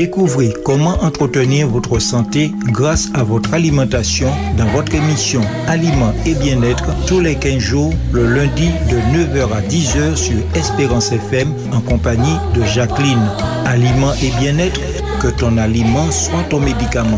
Découvrez comment entretenir votre santé grâce à votre alimentation dans votre émission Aliments et Bien-être tous les 15 jours, le lundi de 9h à 10h sur Espérance FM en compagnie de Jacqueline. Aliments et Bien-être, que ton aliment soit ton médicament.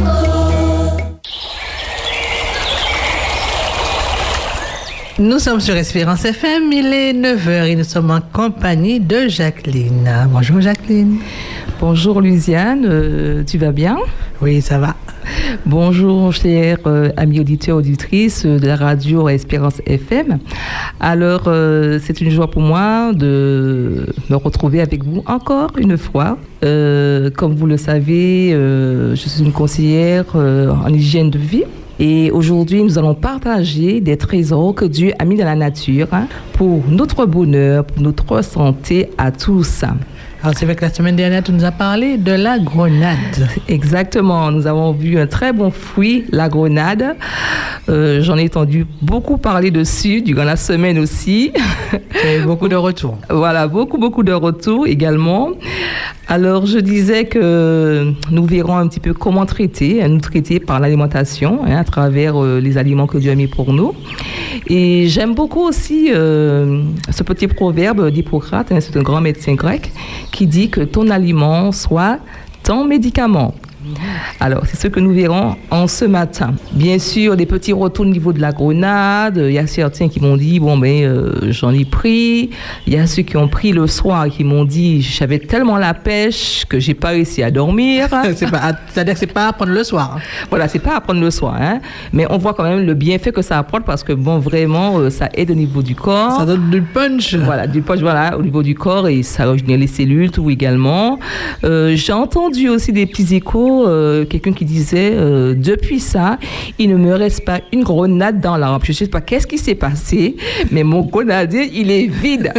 Nous sommes sur Espérance FM, il est 9h et nous sommes en compagnie de Jacqueline. Bonjour Jacqueline. Bonjour Luciane, tu vas bien? Oui, ça va. Bonjour chers amis auditeurs, auditrices de la radio Espérance FM. Alors, c'est une joie pour moi de me retrouver avec vous encore une fois. Comme vous le savez, je suis une conseillère en hygiène de vie. Et aujourd'hui, nous allons partager des trésors que Dieu a mis dans la nature pour notre bonheur, pour notre santé à tous. Alors, c'est vrai que la semaine dernière, tu nous as parlé de la grenade. Exactement. Nous avons vu un très bon fruit, la grenade. J'en ai entendu beaucoup parler dessus durant la semaine aussi. Et beaucoup de retours. Voilà, beaucoup de retours également. Alors, je disais que nous verrons un petit peu comment nous traiter par l'alimentation, à travers les aliments que Dieu a mis pour nous. Et j'aime beaucoup aussi ce petit proverbe d'Hippocrate, c'est un grand médecin grec, qui dit que ton aliment soit ton médicament. Alors, c'est ce que nous verrons en ce matin. Bien sûr, des petits retours au niveau de la grenade. Il y a certains qui m'ont dit, j'en ai pris. Il y a ceux qui ont pris le soir qui m'ont dit, j'avais tellement la pêche que j'ai pas réussi à dormir. C'est-à-dire que c'est pas à prendre le soir. Voilà, c'est pas à prendre le soir. Mais on voit quand même le bienfait que ça apporte parce que, vraiment, ça aide au niveau du corps. Ça donne du punch. Voilà, au niveau du corps et ça régénère les cellules, tout également. J'ai entendu aussi des petits échos. Quelqu'un qui disait depuis ça, il ne me reste pas une grenade dans l'arbre. Je ne sais pas qu'est-ce qui s'est passé, mais mon grenadier, il est vide.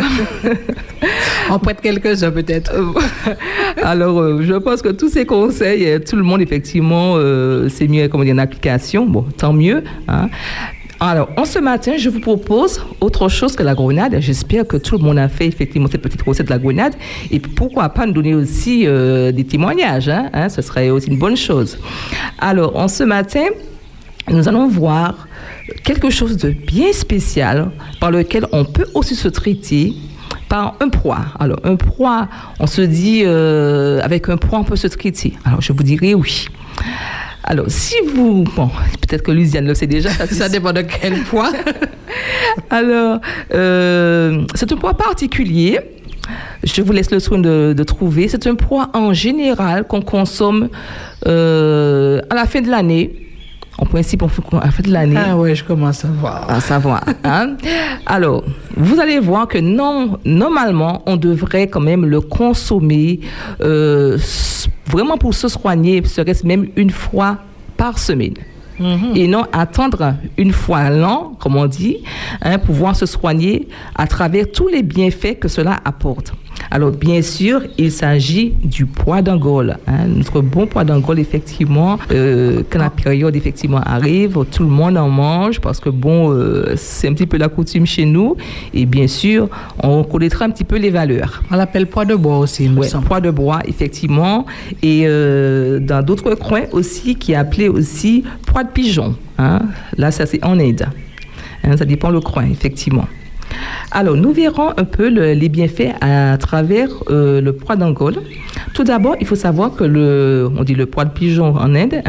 On prête quelques-uns peut-être. Alors, je pense que tous ces conseils, tout le monde, effectivement, c'est mieux en application. Bon, tant mieux. Alors, en ce matin, je vous propose autre chose que la grenade. J'espère que tout le monde a fait effectivement cette petite recette de la grenade. Et pourquoi pas nous donner aussi des témoignages. Ce serait aussi une bonne chose. Alors, en ce matin, nous allons voir quelque chose de bien spécial par lequel on peut aussi se traiter par un poids. Alors, un poids, on se dit, avec un poids, on peut se traiter. Alors, je vous dirai oui. Alors, si vous... Bon, peut-être que Luciane le sait déjà. Ça dépend de quel poids. Alors, c'est un poids particulier. Je vous laisse le soin de trouver. C'est un poids en général qu'on consomme à la fin de l'année. En principe, on fait à la fin de l'année. Ah oui, je commence à voir. À savoir. Alors, vous allez voir que normalement, on devrait quand même le consommer vraiment pour se soigner, serait-ce même une fois par semaine. Et non attendre une fois l'an, comme on dit, pouvoir se soigner à travers tous les bienfaits que cela apporte. Alors, bien sûr, il s'agit du poids d'Angole. Notre bon poids d'Angole, effectivement, quand la période, effectivement, arrive, tout le monde en mange parce que, c'est un petit peu la coutume chez nous. Et bien sûr, on connaîtra un petit peu les valeurs. On l'appelle poids de bois aussi, il me semble. Poids de bois, effectivement. Et dans d'autres coins aussi, qui est appelé aussi poids de pigeon. Là, ça, c'est en Inde. Ça dépend le coin, effectivement. Alors, nous verrons un peu les bienfaits à travers le poids d'Angole. Tout d'abord, il faut savoir que on dit le poids de pigeon en Inde.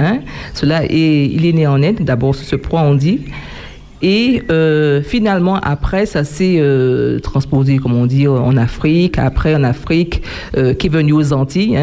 Il est né en Inde. D'abord, ce poids, on dit. Et finalement, après, ça s'est transposé, comme on dit, en Afrique. Après, en Afrique, qui est venu aux Antilles.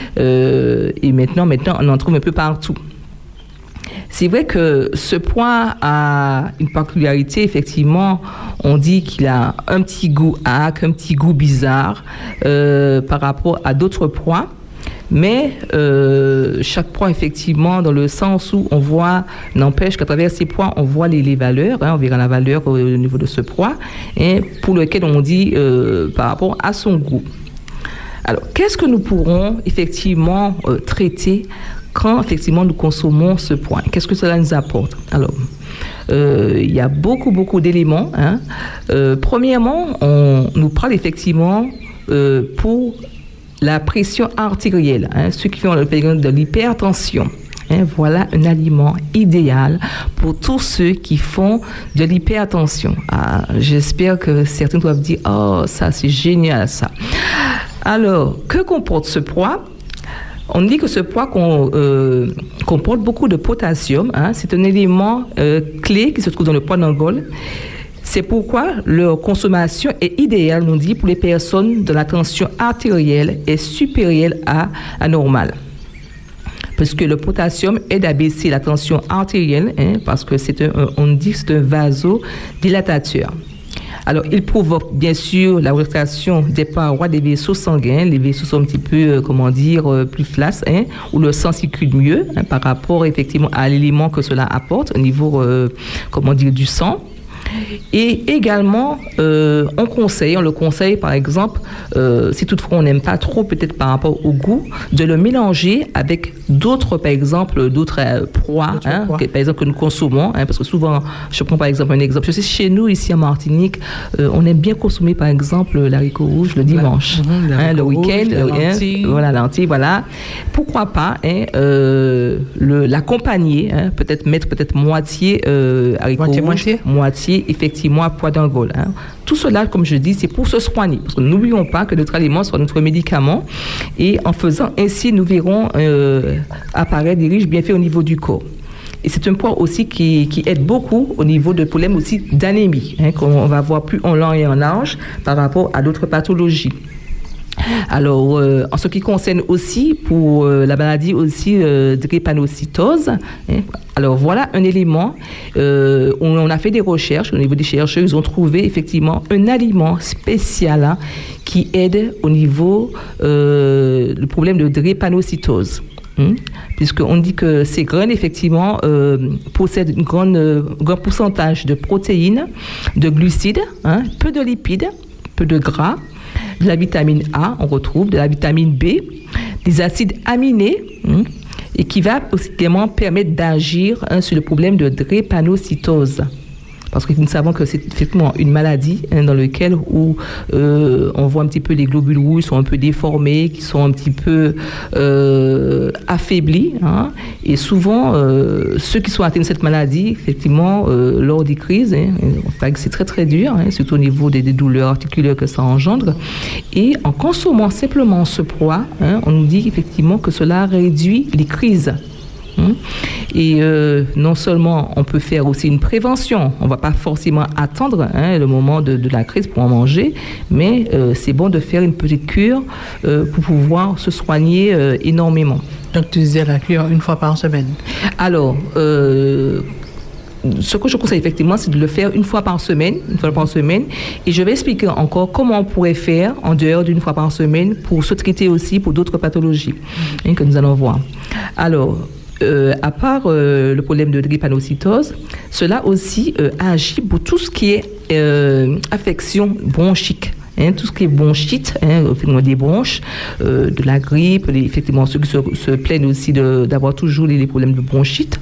Et maintenant, on en trouve un peu partout. C'est vrai que ce poids a une particularité, effectivement, on dit qu'il a un petit goût âcre, un petit goût bizarre par rapport à d'autres pois. Mais chaque pois, effectivement, dans le sens où on voit, n'empêche qu'à travers ces pois, on voit les valeurs, on verra la valeur au niveau de ce pois, et pour lequel on dit par rapport à son goût. Alors, qu'est-ce que nous pourrons effectivement traiter quand effectivement nous consommons ce poids? Qu'est-ce que cela nous apporte? Alors, il y a beaucoup d'éléments. Premièrement, on nous parle effectivement pour la pression artérielle, ceux qui font le phénomène de l'hypertension. Voilà un aliment idéal pour tous ceux qui font de l'hypertension. J'espère que certains doivent dire « Oh, ça c'est génial ça ». Alors, que comporte ce pois ? On dit que ce pois comporte beaucoup de potassium. C'est un élément clé qui se trouve dans le pois d'Angole. C'est pourquoi leur consommation est idéale, on dit, pour les personnes dont la tension artérielle est supérieure à la normale. Parce que le potassium aide à baisser la tension artérielle, parce que on dit que c'est un vasodilatateur. Alors, il provoque bien sûr la relaxation des parois des vaisseaux sanguins. Les vaisseaux sont un petit peu, plus flasques, où le sang circule mieux par rapport effectivement à l'élément que cela apporte au niveau, du sang. Et également, on le conseille par exemple, si toutefois on n'aime pas trop peut-être par rapport au goût, de le mélanger avec d'autres proies, par exemple que nous consommons, parce que souvent, je prends par exemple un exemple, je sais chez nous ici en Martinique, on aime bien consommer par exemple l'haricot rouge le dimanche, le week-end, la lentille, voilà. Pourquoi pas l'accompagner, mettre moitié haricot rouge, moitié effectivement pois d'Angole. Tout cela, comme je dis, c'est pour se soigner. Parce que n'oublions pas que notre aliment soit notre médicament. Et en faisant ainsi, nous verrons apparaître des riches bienfaits au niveau du corps. Et c'est un pois aussi qui aide beaucoup au niveau de problèmes aussi d'anémie, qu'on va voir plus en long et en large par rapport à d'autres pathologies. Alors, en ce qui concerne aussi pour la maladie aussi drépanocytose, alors voilà un élément où on a fait des recherches, au niveau des chercheurs, ils ont trouvé effectivement un aliment spécial qui aide au niveau du problème de drépanocytose. Puisqu'on dit que ces graines, effectivement, possèdent un grand pourcentage de protéines, de glucides, peu de lipides, peu de gras, de la vitamine A, on retrouve de la vitamine B, des acides aminés, et qui va aussi également permettre d'agir sur le problème de drépanocytose. Parce que nous savons que c'est effectivement une maladie dans laquelle on voit un petit peu les globules rouges sont un peu déformés, qui sont un petit peu affaiblis. Et souvent, ceux qui sont atteints de cette maladie, effectivement, lors des crises, c'est très très dur, surtout au niveau des douleurs articulaires que ça engendre. Et en consommant simplement ce pois, on nous dit effectivement que cela réduit les crises. Et non seulement on peut faire aussi une prévention, on ne va pas forcément attendre le moment de la crise pour en manger, mais c'est bon de faire une petite cure pour pouvoir se soigner énormément. Donc tu disais la cure une fois par semaine. Alors, ce que je conseille effectivement, c'est de le faire une fois par semaine, et je vais expliquer encore comment on pourrait faire en dehors d'une fois par semaine pour se traiter aussi pour d'autres pathologies que nous allons voir. Alors, à part le problème de drépanocytose, cela aussi agit pour tout ce qui est affection bronchique. Tout ce qui est bronchite, des bronches, de la grippe, effectivement ceux qui se plaignent aussi d'avoir toujours les problèmes de bronchite.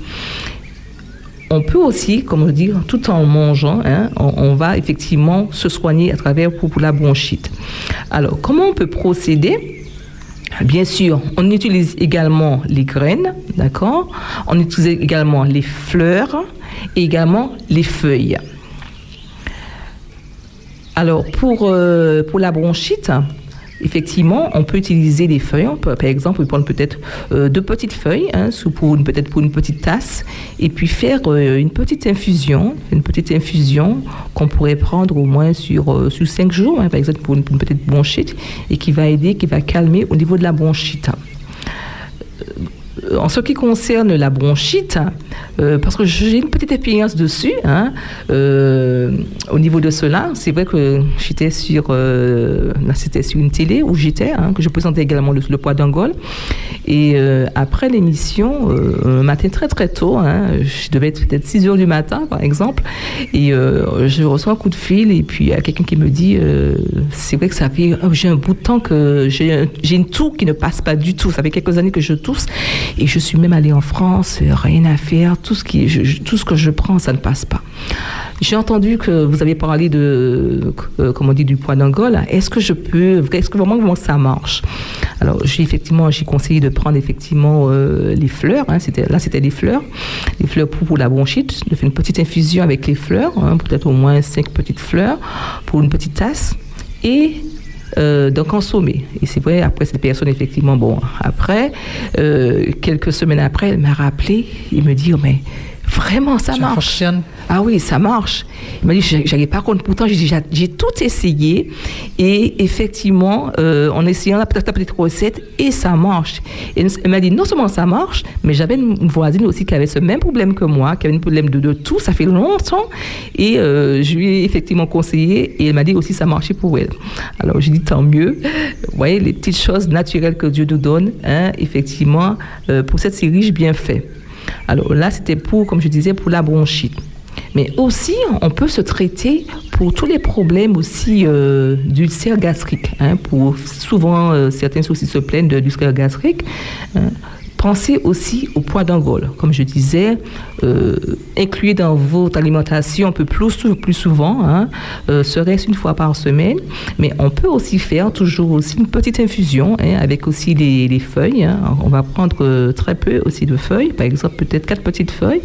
On peut aussi, comme je dis, tout en mangeant, on va effectivement se soigner à travers pour la bronchite. Alors, comment on peut procéder ? Bien sûr, on utilise également les graines, d'accord ? On utilise également les fleurs et également les feuilles. Alors, pour la bronchite, effectivement, on peut utiliser des feuilles. Par exemple, on peut prendre peut-être 2 petites feuilles, pour une petite tasse, et puis faire une petite infusion qu'on pourrait prendre au moins sur 5 jours, par exemple pour une petite bronchite, et qui va calmer au niveau de la bronchite. En ce qui concerne la bronchite, parce que j'ai une petite expérience dessus, au niveau de cela, c'est vrai que c'était sur une télé où j'étais, que je présentais également le pois d'Angole. Et après l'émission, un matin très très tôt, je devais être peut-être 6 heures du matin par exemple, et je reçois un coup de fil et puis il y a quelqu'un qui me dit c'est vrai que ça fait j'ai un bout de temps que j'ai une toux qui ne passe pas du tout, ça fait quelques années que je tousse et je suis même allée en France, rien à faire, tout ce que je prends ça ne passe pas. j'ai entendu que vous avez parlé de, comment on dit, du poids d'Angole. Est-ce que vraiment ça marche? Alors, j'ai conseillé de prendre effectivement les fleurs. C'était les fleurs pour la bronchite. De faire une petite infusion avec les fleurs, peut-être au moins 5 petites fleurs pour une petite tasse. Et d'en consommer. Et c'est vrai, après cette personne, effectivement, après, quelques semaines après, elle m'a rappelé et me dit, mais vraiment, ça marche. Fonctionne. Ah oui, ça marche. Il m'a dit, j'arrive pas compte. Pourtant, j'ai tout essayé. Et effectivement, en essayant la petite recette, et ça marche. Et elle m'a dit, non seulement ça marche, mais j'avais une voisine aussi qui avait ce même problème que moi, qui avait un problème de tout. Ça fait longtemps. Et je lui ai effectivement conseillé. Et elle m'a dit aussi, ça marchait pour elle. Alors, j'ai dit, tant mieux. Vous voyez, les petites choses naturelles que Dieu nous donne, effectivement, pour cette série, j'ai bien fait. Alors là, c'était comme je disais, pour la bronchite. Mais aussi, on peut se traiter pour tous les problèmes aussi d'ulcère gastrique. Souvent, certains aussi se plaignent d'ulcère gastrique. Pensez aussi au poids d'Angole. Comme je disais, incluez dans votre alimentation un peu plus souvent, serait-ce une fois par semaine. Mais on peut aussi faire toujours aussi une petite infusion avec aussi les feuilles. On va prendre très peu aussi de feuilles, par exemple peut-être 4 petites feuilles,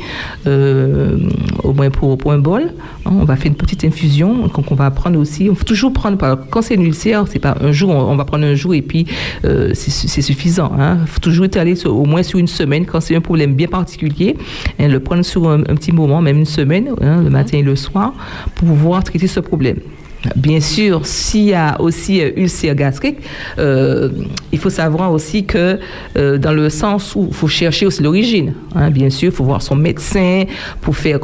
au moins pour un bol. On va faire une petite infusion. Donc on va prendre aussi, on faut toujours prendre, quand c'est une ulcère, c'est pas un jour, on va prendre un jour et puis c'est suffisant. Il faut toujours étaler au moins sur une semaine, quand c'est un problème bien particulier, le prendre sur un petit moment, même une semaine, le matin et le soir, pour pouvoir traiter ce problème. Bien sûr, s'il y a aussi ulcère gastrique, il faut savoir aussi que dans le sens où il faut chercher aussi l'origine. Bien sûr, il faut voir son médecin pour faire,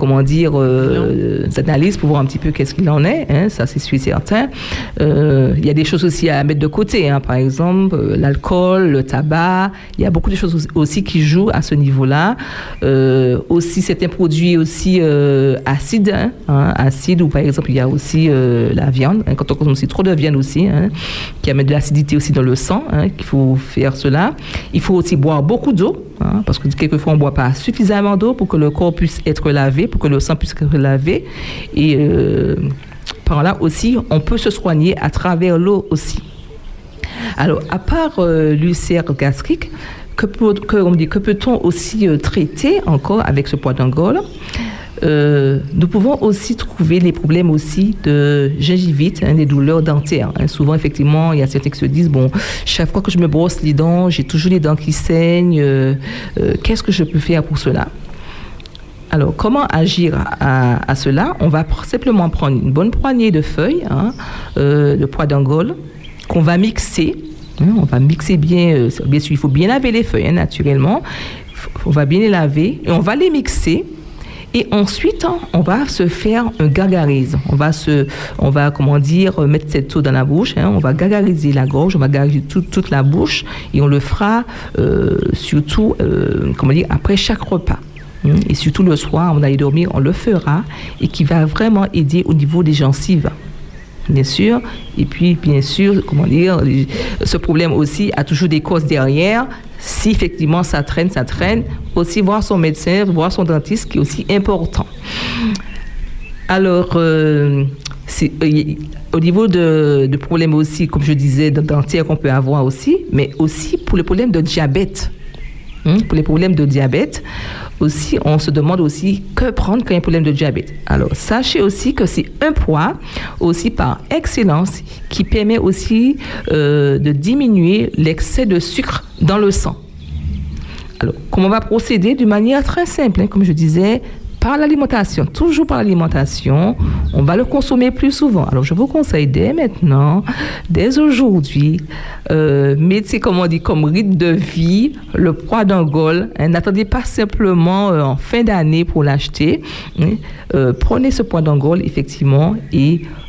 des analyses pour voir un petit peu qu'est-ce qu'il en est. Ça, c'est sûr et certain. Il y a des choses aussi à mettre de côté. Par exemple, l'alcool, le tabac. Il y a beaucoup de choses aussi qui jouent à ce niveau-là. Aussi, certains produits aussi acides. Acides, ou par exemple, il y a aussi la viande, quand on consomme aussi trop de viande aussi, qui amène de l'acidité aussi dans le sang, qu'il faut faire cela. Il faut aussi boire beaucoup d'eau, parce que quelquefois on ne boit pas suffisamment d'eau pour que le corps puisse être lavé, pour que le sang puisse être lavé. Et par là aussi, on peut se soigner à travers l'eau aussi. Alors, à part l'ulcère gastrique, que peut-on aussi traiter encore avec ce poids d'Angole? Nous pouvons aussi trouver les problèmes aussi de gingivite, des douleurs dentaires. Souvent, effectivement, il y a certains qui se disent, chaque fois que je me brosse les dents, j'ai toujours les dents qui saignent. Qu'est-ce que je peux faire pour cela? Alors, comment agir à cela? On va simplement prendre une bonne poignée de feuilles, de poids d'Angole, qu'on va mixer. On va mixer bien. Bien sûr, il faut bien laver les feuilles, naturellement. On va bien les laver et on va les mixer. Et ensuite, on va se faire un gargarise. On va mettre cette eau dans la bouche. On va gargariser la gorge, on va gargariser toute la bouche. Et on le fera surtout, après chaque repas. Et surtout le soir, avant d'aller dormir, on le fera. Et qui va vraiment aider au niveau des gencives. Bien sûr. Et puis, bien sûr, ce problème aussi a toujours des causes derrière. Si effectivement ça traîne, aussi voir son médecin, voir son dentiste, qui est aussi important. Alors, au niveau de problèmes aussi, comme je disais, dentaires qu'on peut avoir aussi, mais aussi pour le problème de diabète. Pour les problèmes de diabète, aussi, on se demande aussi que prendre quand il y a un problème de diabète. Alors, sachez aussi que c'est un poids, aussi par excellence, qui permet aussi de diminuer l'excès de sucre dans le sang. Alors, comment on va procéder? D'une manière très simple, comme je disais, par l'alimentation, toujours par l'alimentation, on va le consommer plus souvent. Alors, je vous conseille dès maintenant, dès aujourd'hui, mettez, comme rythme de vie, le poids d'Angole. N'attendez pas simplement en fin d'année pour l'acheter. Prenez ce poids d'Angole, effectivement, et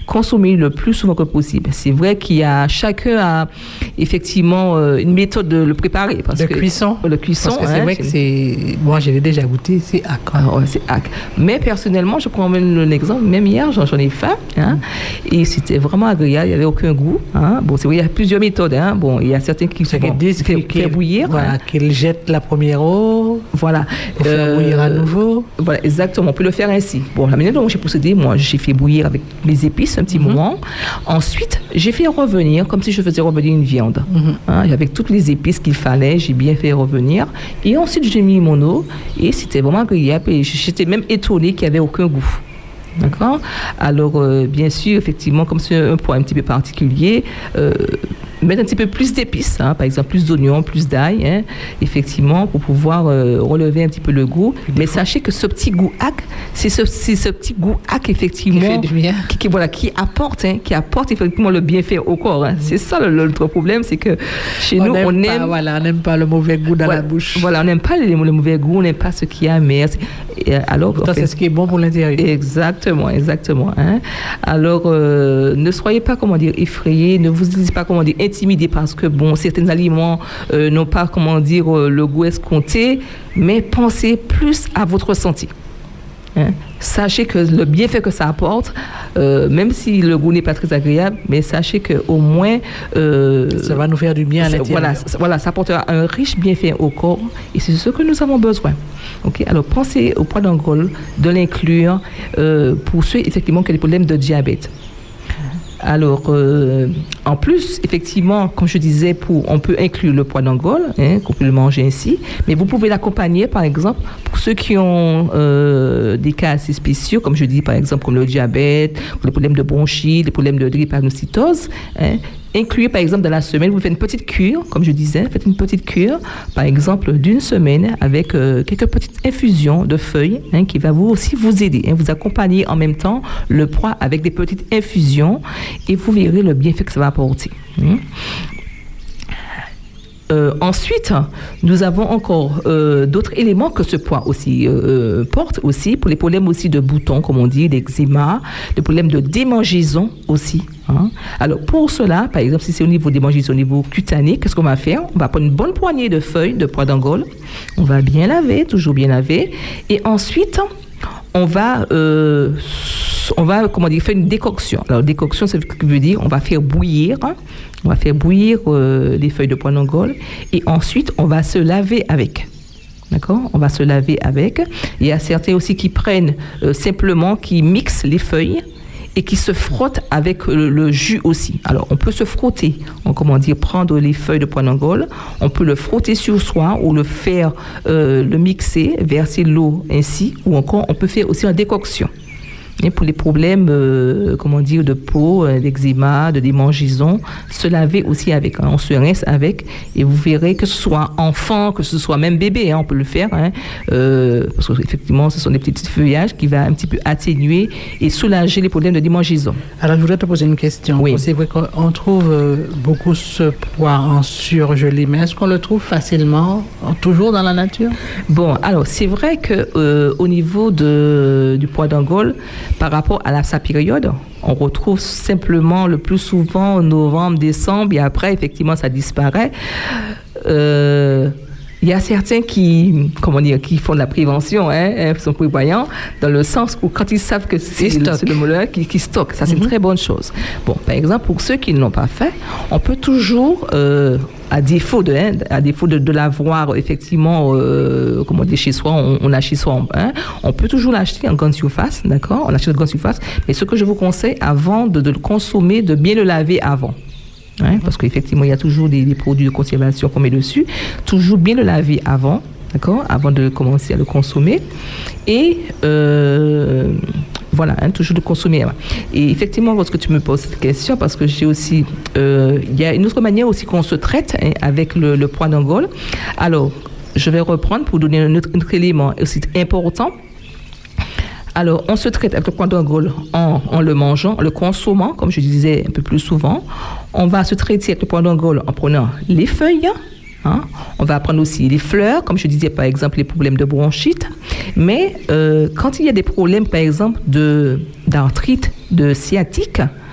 consommer le plus souvent que possible. C'est vrai chacun a effectivement une méthode de le préparer. De cuisson. Le cuisson. Parce que c'est vrai que moi, je l'ai déjà goûté, c'est hack. C'est hack. Mais personnellement, je prends même l'exemple, même hier, j'en ai fait, et c'était vraiment agréable, il n'y avait aucun goût. Bon, c'est vrai, il y a plusieurs méthodes. Bon, il y a certains qui se fait bouillir. Voilà, qu'ils jettent la première eau. Voilà. Pour faire bouillir à nouveau. Voilà, exactement. On peut le faire ainsi. Bon, la manière dont j'ai procédé, moi, j'ai fait bouillir avec mes épices un petit moment. Ensuite, j'ai fait revenir comme si je faisais revenir une viande. Avec toutes les épices qu'il fallait, j'ai bien fait revenir. Et ensuite, j'ai mis mon eau et c'était vraiment agréable. Et j'étais même étonnée qu'il n'y avait aucun goût. D'accord ? Alors, bien sûr, effectivement, comme c'est un poids un petit peu particulier, mettre un petit peu plus d'épices, par exemple plus d'oignons, plus d'ail, effectivement, pour pouvoir relever un petit peu le goût. Mais sachez que ce petit goût hack, c'est ce petit goût hack, effectivement, qui apporte effectivement le bienfait au corps. C'est ça notre problème, c'est que chez nous, on n'aime pas le mauvais goût dans la bouche. Voilà, on n'aime pas le mauvais goût, on n'aime pas ce qui est amer. Alors, c'est ce qui est bon pour l'intérieur. Exactement. Alors, ne soyez pas, effrayés, ne vous dites pas, intimidés parce que, certains aliments n'ont pas, le goût escompté, mais pensez plus à votre santé. Sachez que le bienfait que ça apporte, même si le goût n'est pas très agréable, mais sachez qu'au moins... ça va nous faire du bien à l'intérieur. Voilà, ça apportera un riche bienfait au corps et c'est ce que nous avons besoin. Okay? Alors, pensez au poids d'Angole, de l'inclure pour ceux, effectivement, qui ont des problèmes de diabète. Alors, en plus, effectivement, comme je disais, on peut inclure le poids d'Angole, qu'on peut le manger ainsi, mais vous pouvez l'accompagner, par exemple, pour ceux qui ont des cas assez spéciaux, comme je dis, par exemple, comme le diabète, les problèmes de bronchite, les problèmes de drépanocytose, inclure, par exemple, dans la semaine, vous faites une petite cure, comme je disais, faites une petite cure, par exemple, d'une semaine, avec quelques petites infusions de feuilles, qui va vous aider, vous accompagner en même temps le poids avec des petites infusions, et vous verrez le bienfait que ça va apporter. Ensuite, nous avons encore d'autres éléments que ce poids aussi porte aussi pour les problèmes aussi de boutons, comme on dit, d'eczéma, des problèmes de démangeaison aussi. Alors pour cela, par exemple, si c'est au niveau démangeaison, au niveau cutané, qu'est-ce qu'on va faire ? On va prendre une bonne poignée de feuilles de poids d'Angole, on va bien laver, toujours bien laver, et ensuite on va faire une décoction. Alors décoction, ça veut dire on va faire bouillir. On va faire bouillir les feuilles de poids d'Angole et ensuite on va se laver avec. D'accord ? On va se laver avec. Il y a certains aussi qui prennent simplement, qui mixent les feuilles et qui se frottent avec le jus aussi. Alors, on peut se frotter, prendre les feuilles de poids d'Angole, on peut le frotter sur soi ou le faire, le mixer, verser l'eau ainsi, ou encore on peut faire aussi en décoction. Et pour les problèmes, de peau, d'eczéma, de démangeaison, se laver aussi avec. On se rince avec et vous verrez que ce soit enfant, que ce soit même bébé, on peut le faire, parce qu'effectivement, ce sont des petits feuillages qui vont un petit peu atténuer et soulager les problèmes de démangeaison. Alors, je voudrais te poser une question. Oui. C'est vrai qu'on trouve beaucoup ce poids en surgelé, mais est-ce qu'on le trouve facilement, toujours dans la nature ? Bon, alors, c'est vrai que au niveau du poids d'Angole, par rapport à sa période, on retrouve simplement le plus souvent novembre, décembre, et après, effectivement, ça disparaît. Il y a certains qui font de la prévention, sont prévoyants, dans le sens où quand ils savent que c'est le mouleur qui stocke, ça c'est une très bonne chose. Bon, par exemple, pour ceux qui ne l'ont pas fait, on peut toujours, à défaut de l'avoir effectivement, chez soi, on a chez soi, on peut toujours l'acheter en grande surface, d'accord ? On l'achète en grande surface, mais ce que je vous conseille, avant de le consommer, de bien le laver avant. Parce qu'effectivement, il y a toujours des produits de conservation qu'on met dessus. Toujours bien le laver avant, d'accord, avant de commencer à le consommer. Et toujours de consommer. Et effectivement, lorsque tu me poses cette question, parce que j'ai aussi... il y a une autre manière aussi qu'on se traite avec le poids d'Angole. Alors, je vais reprendre pour donner un autre élément aussi important. Alors, on se traite avec le poids d'Angole en le mangeant, en le consommant, comme je disais un peu plus souvent. On va se traiter avec le poids d'Angole en prenant les feuilles. On va prendre aussi les fleurs, comme je disais, par exemple, les problèmes de bronchite. Mais quand il y a des problèmes, par exemple, d'arthrite, de sciatique,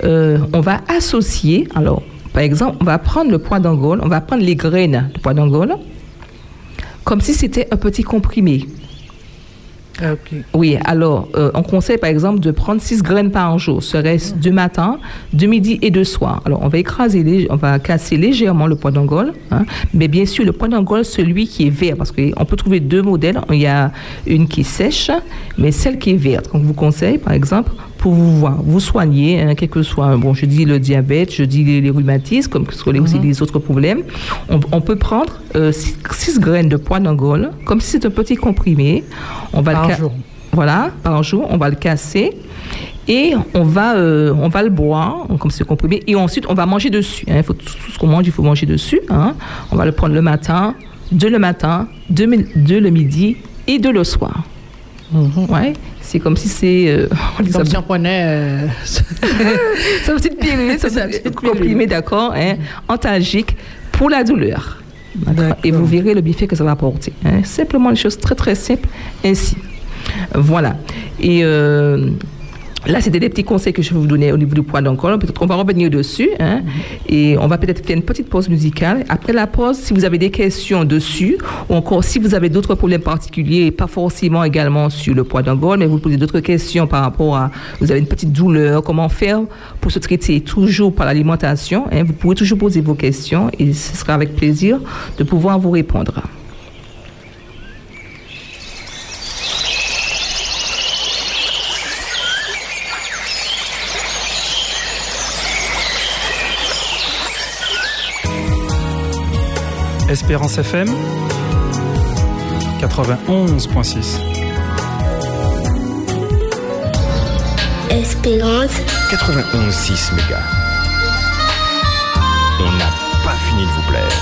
on va associer, alors, par exemple, on va prendre le pois d'Angola, on va prendre les graines de pois d'Angola, comme si c'était un petit comprimé. Okay. Oui, alors, on conseille par exemple de prendre 6 graines par jour, serait-ce du matin, de midi et de soir. Alors, on va on va casser légèrement le pois d'Angola, hein, mais bien sûr, le pois d'Angola, celui qui est vert, parce qu'on peut trouver 2 modèles. Il y a une qui est sèche, mais celle qui est verte. Donc, je vous conseille, par exemple, pour vous soigner, hein, quel que soit, bon, je dis le diabète, je dis les rhumatismes, comme que ce soit aussi les autres problèmes. On peut prendre 6 graines de pois d'Angola, comme si c'était un petit comprimé. On va par jour. Voilà, par jour, on va le casser et on va le boire comme c'est comprimé et ensuite on va manger dessus. Hein. Tout ce qu'on mange, il faut manger dessus. Hein. On va le prendre le matin, de le midi et de le soir. Ouais, c'est comme si c'est... comme si on prenait... c'est une petite pilule, c'est un petit comprimé, d'accord, hein, antalgique pour la douleur. Et vous verrez le bienfait que ça va apporter. Hein. Simplement une chose très très simple, ainsi. Voilà. Et là, c'était des petits conseils que je vais vous donner au niveau du pois d'Angola. Peut-être qu'on va revenir dessus. Hein, et on va peut-être faire une petite pause musicale. Après la pause, si vous avez des questions dessus, ou encore si vous avez d'autres problèmes particuliers, pas forcément également sur le pois d'Angola, mais vous posez d'autres questions par rapport à... Vous avez une petite douleur, comment faire pour se traiter toujours par l'alimentation. Hein, vous pouvez toujours poser vos questions et ce sera avec plaisir de pouvoir vous répondre. Espérance FM 91.6. Espérance 91.6 mégas. On n'a pas fini de vous plaire.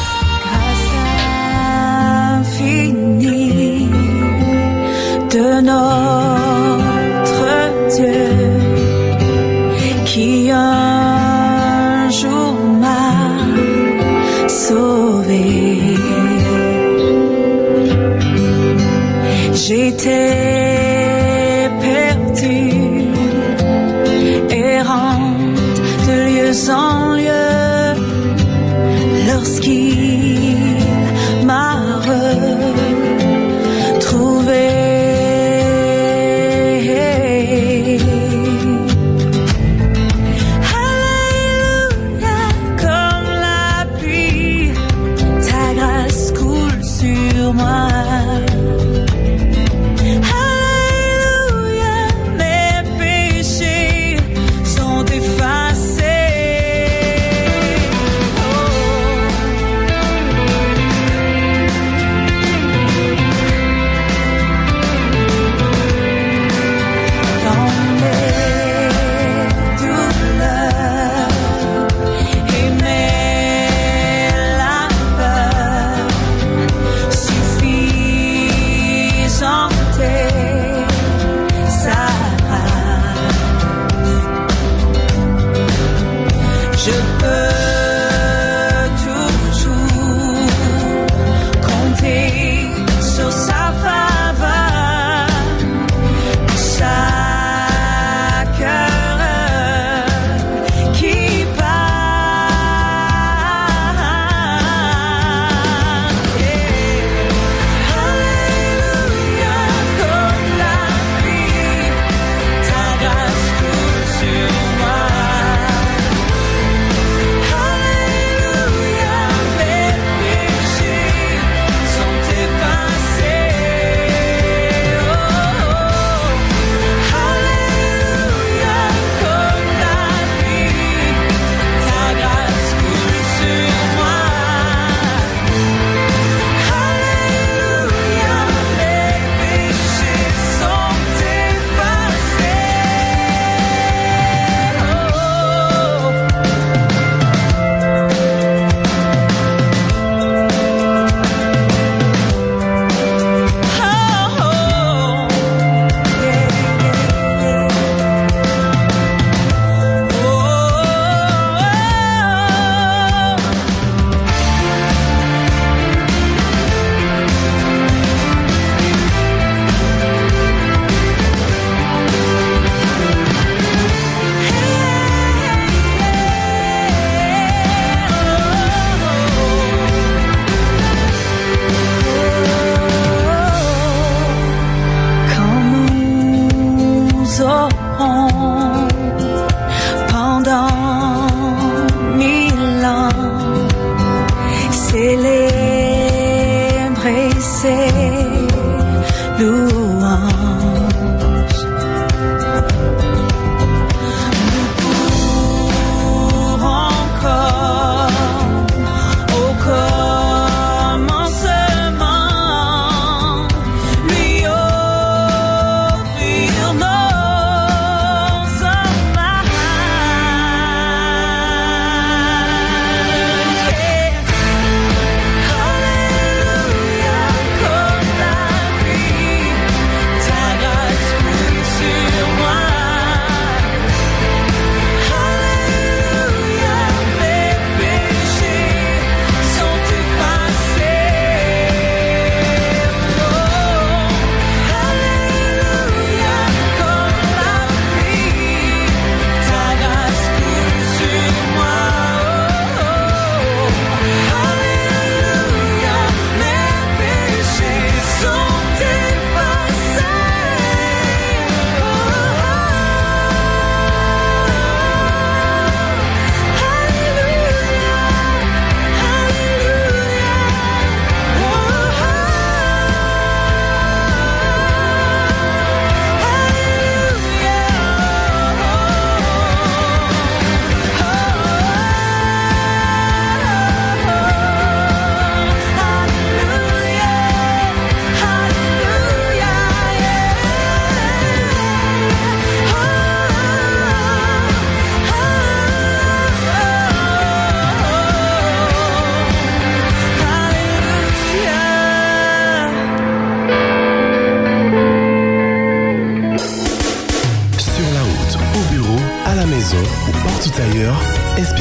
Grâce infinie de notre Dieu qui un jour m'a sauvé. J'étais perdue, errante de lieu en lieu, lorsqu'il m'a retrouvée. Alléluia, comme la pluie, ta grâce coule sur moi.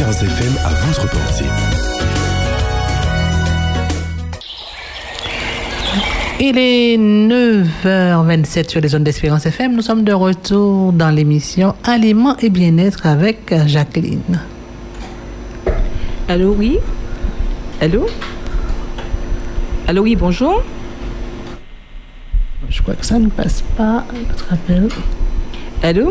Espérance FM à votre portée. Il est 9h27 sur les zones d'Espérance FM. Nous sommes de retour dans l'émission Aliments et bien-être avec Jacqueline. Allô, oui? Allô? Allô, oui, bonjour? Je crois que ça ne passe pas. Notre appel. Allô?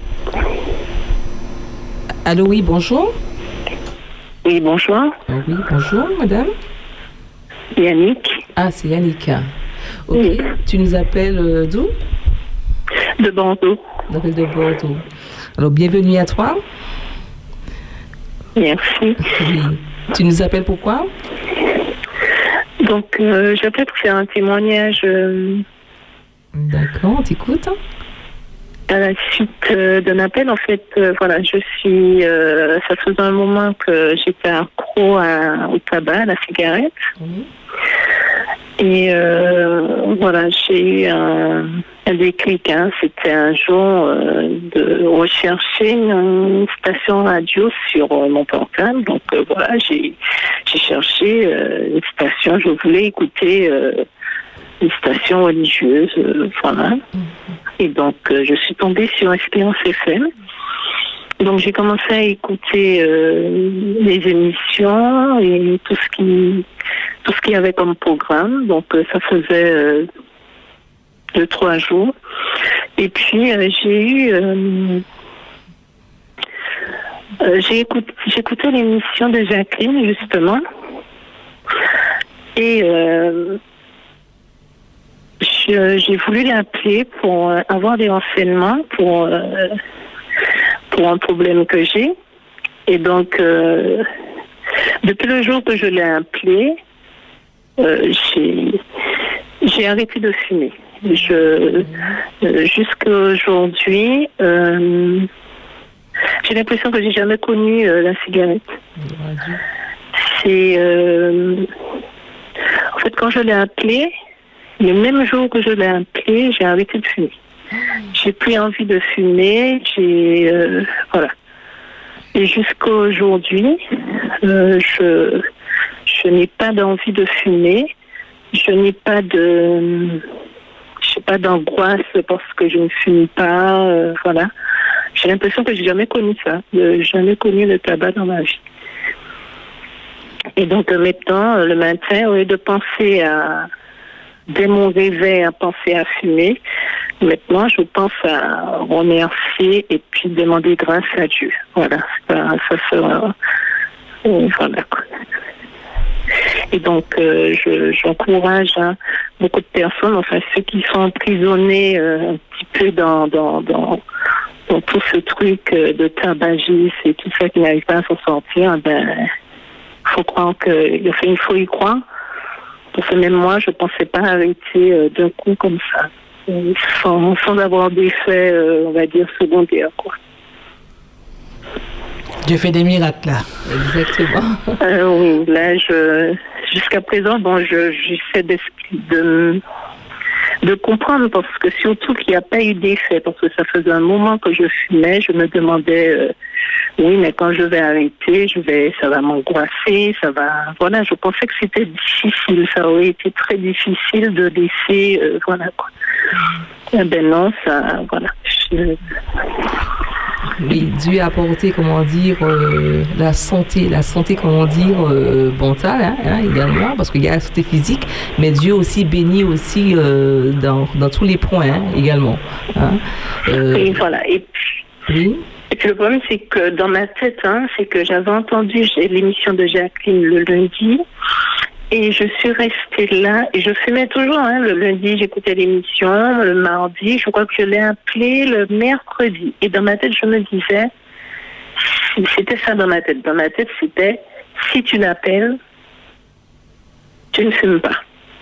Allô, oui, bonjour? Oui, bonjour. Oui, bonjour, madame. Yannick. Ah, c'est Yannick. Ok, Oui. Tu nous appelles d'où? De Bordeaux. D'appel de Bordeaux. Alors, bienvenue à toi. Merci. Oui. Tu nous appelles pourquoi? Donc, j'appelle pour faire un témoignage D'accord, on t'écoute. à la suite d'un appel. En fait, voilà, ça faisait un moment que j'étais accro au tabac, à la cigarette. Oui. Et voilà, j'ai eu un déclic. C'était un jour de rechercher une station radio sur mon portable. Donc voilà, j'ai cherché une station. Je voulais écouter une station religieuse. Voilà. Et donc je suis tombée sur Espérance FM. Donc j'ai commencé à écouter les émissions et tout ce qu'il y avait comme programme. Donc ça faisait 2-3 jours. Et puis j'écoutais l'émission de Jacqueline justement. Et j'ai voulu l'appeler pour avoir des renseignements pour un problème que j'ai. Et donc, depuis le jour que je l'ai appelé, j'ai arrêté de fumer. Jusqu'à aujourd'hui, j'ai l'impression que j'ai jamais connu la cigarette. En fait, quand je l'ai appelé, le même jour que je l'ai appelé, j'ai arrêté de fumer. J'ai plus envie de fumer, voilà. Et jusqu'à aujourd'hui, je n'ai pas d'envie de fumer, je n'ai pas d'angoisse parce que je ne fume pas, voilà. J'ai l'impression que j'ai jamais connu ça, jamais connu le tabac dans ma vie. Et donc maintenant, le matin, au lieu de penser dès mon réveil à penser à fumer, maintenant je pense à remercier et puis demander grâce à Dieu. Voilà, ça sera... Voilà. Et donc j'encourage beaucoup de personnes, enfin ceux qui sont emprisonnés un petit peu dans tout ce truc de tabagisme et tout ça, qui n'arrivent pas à s'en sortir, il faut y croire. Parce que même moi, je ne pensais pas arrêter d'un coup comme ça, sans avoir d'effet, on va dire, secondaire, quoi. Dieu fait des miracles, là. Exactement. Oui, là, jusqu'à présent, j'essaie de comprendre, parce que surtout qu'il n'y a pas eu d'effet, parce que ça faisait un moment que je fumais, je me demandais... oui, mais quand je vais arrêter, ça va m'angoisser, ça va... Voilà, je pensais que c'était difficile, ça aurait été très difficile de laisser... voilà, quoi. Eh ben non, ça... Voilà. Oui, Dieu a apporté, comment dire, la santé, comment dire, mentale, également, parce qu'il y a la santé physique, mais Dieu aussi bénit aussi dans tous les points, également. Et voilà, et oui. Et puis le problème, c'est que dans ma tête, c'est que j'avais entendu l'émission de Jacqueline le lundi, et je suis restée là, et je fumais toujours, le lundi, j'écoutais l'émission, le mardi, je crois que je l'ai appelé le mercredi. Et dans ma tête, je me disais, c'était ça dans ma tête. Dans ma tête, c'était, si tu l'appelles, tu ne fumes pas.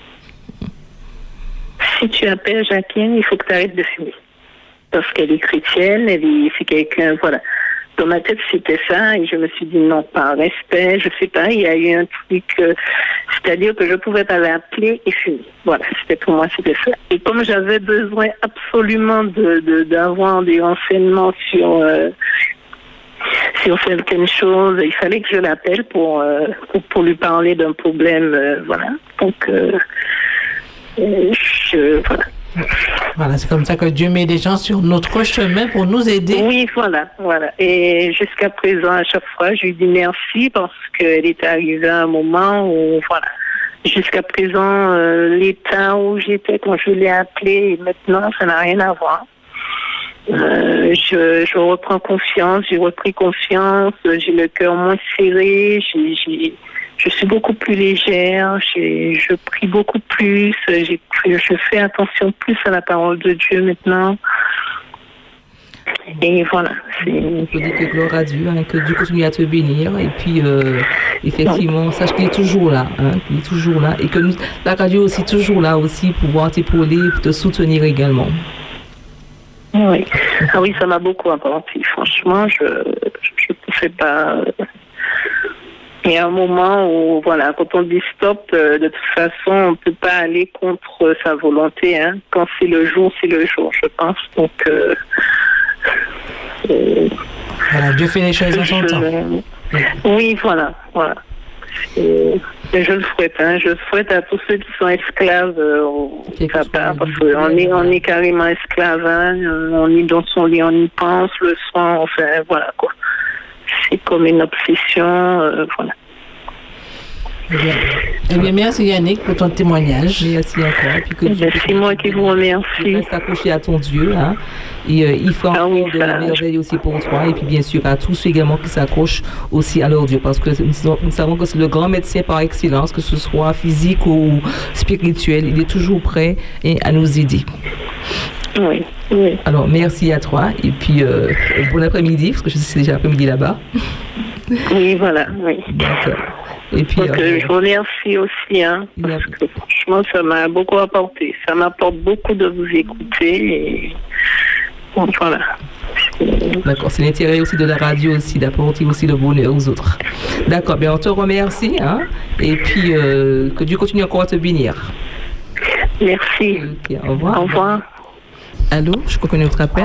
Si tu appelles Jacqueline, il faut que tu arrêtes de fumer. Parce qu'elle est chrétienne, c'est quelqu'un, voilà. Dans ma tête, c'était ça, et je me suis dit non, par respect, je sais pas, il y a eu un truc, c'est-à-dire que je pouvais pas l'appeler et fumer. Voilà, pour moi, c'était ça. Et comme j'avais besoin absolument d'avoir des renseignements sur certaines choses. Il fallait que je l'appelle pour lui parler d'un problème, voilà. Donc, voilà. Voilà, c'est comme ça que Dieu met des gens sur notre chemin pour nous aider. Oui, voilà. Et jusqu'à présent, à chaque fois, je lui dis merci parce qu'elle est arrivée à un moment où, voilà. Jusqu'à présent, l'état où j'étais quand je l'ai appelée, et maintenant, ça n'a rien à voir. Je reprends confiance, j'ai repris confiance, j'ai le cœur moins serré, je suis beaucoup plus légère, je prie beaucoup plus, je fais attention plus à la parole de Dieu maintenant. Et voilà. On peut dire que gloire à Dieu, hein, que Dieu continue à te bénir. Et puis, effectivement, sache qu'il est toujours là. Hein, il est toujours là. Et que la radio est aussi toujours là aussi pour pouvoir t'épauler, pour te soutenir également. Oui. Ah oui, ça m'a beaucoup apporté. Franchement, je ne sais pas. Il y a un moment où, voilà, quand on dit stop, de toute façon, on ne peut pas aller contre sa volonté. Hein. Quand c'est le jour, je pense. Donc, voilà, Dieu fait les choses en son temps. Oui, voilà. Et je le souhaite, je le souhaite à tous ceux qui sont esclaves au papa, parce qu'on est carrément esclaves, on est dans son lit, on y pense le soir, enfin voilà quoi. C'est comme une obsession, voilà. Eh bien, merci Yannick pour ton témoignage. Merci encore. C'est moi qui vous remercie. Reste accroché à ton Dieu. Hein. Et il faut encore de la merveille aussi pour toi. Et puis bien sûr à tous ceux également qui s'accrochent aussi à leur Dieu. Parce que nous savons que c'est le grand médecin par excellence, que ce soit physique ou spirituel. Il est toujours prêt à nous aider. Oui. Alors merci à toi. Et puis bon après-midi, parce que je sais que c'est déjà l'après-midi là-bas. Oui, voilà. Oui. D'accord. Et puis, je vous remercie aussi, parce que franchement, ça m'a beaucoup apporté. Ça m'apporte beaucoup de vous écouter. Et bon, voilà. D'accord, c'est l'intérêt aussi de la radio aussi, d'apporter aussi le bonheur aux autres. D'accord, bien on te remercie, et puis que Dieu continue encore à te bénir. Merci. Okay, au revoir. Au revoir. Allô, je crois qu'on est autre appel.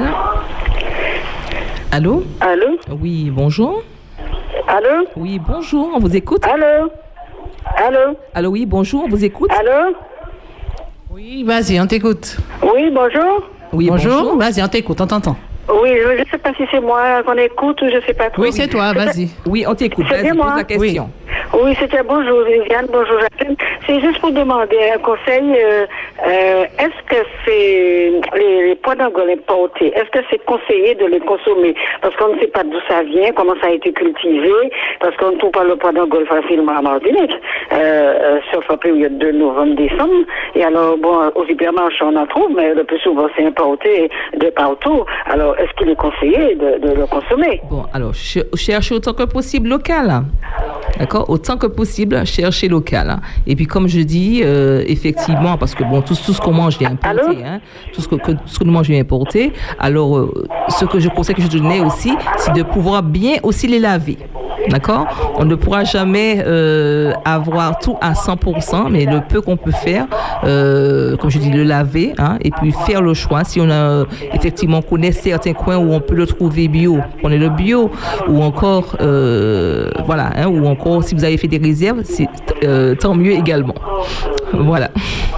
Allô? Allô? Oui, bonjour. Allô? Oui, bonjour, on vous écoute. Allô? Allô, oui, bonjour, on vous écoute. Allô? Oui, vas-y, on t'écoute. Oui, bonjour. Oui, bonjour. Vas-y, on t'écoute, on t'entend. Oui, je ne sais pas si c'est moi qu'on écoute ou je ne sais pas trop. Oui, c'est toi, vas-y. Oui, on t'écoute, vas-y, pose la question. Oui, c'était bonjour Viviane, bonjour Jacqueline. C'est juste pour demander un conseil. Est-ce que c'est les pois d'Angola importés, est-ce que c'est conseillé de les consommer? Parce qu'on ne sait pas d'où ça vient, comment ça a été cultivé, parce qu'on ne trouve pas le pois d'Angola facilement à Martinique, sauf en période de novembre-décembre. Et alors, bon, aux hypermarchés on en trouve, mais le plus souvent c'est importé de partout. Alors, est-ce qu'il est conseillé de le consommer? Bon, alors, cherchez autant que possible local. D'accord? Autant que possible, chercher local. Et puis, comme je dis, effectivement, parce que bon, tout ce qu'on mange est importé, tout ce que nous mangeons est importé. Alors, ce que je conseille, que je donnais aussi, c'est de pouvoir bien aussi les laver. D'accord? On ne pourra jamais avoir tout à 100%, mais le peu qu'on peut faire, comme je dis, le laver, et puis faire le choix. Si on a effectivement connaît certains coins où on peut le trouver bio, on est le bio, ou encore, voilà, ou encore si vous avez fait des réserves, c'est tant mieux également. Voilà.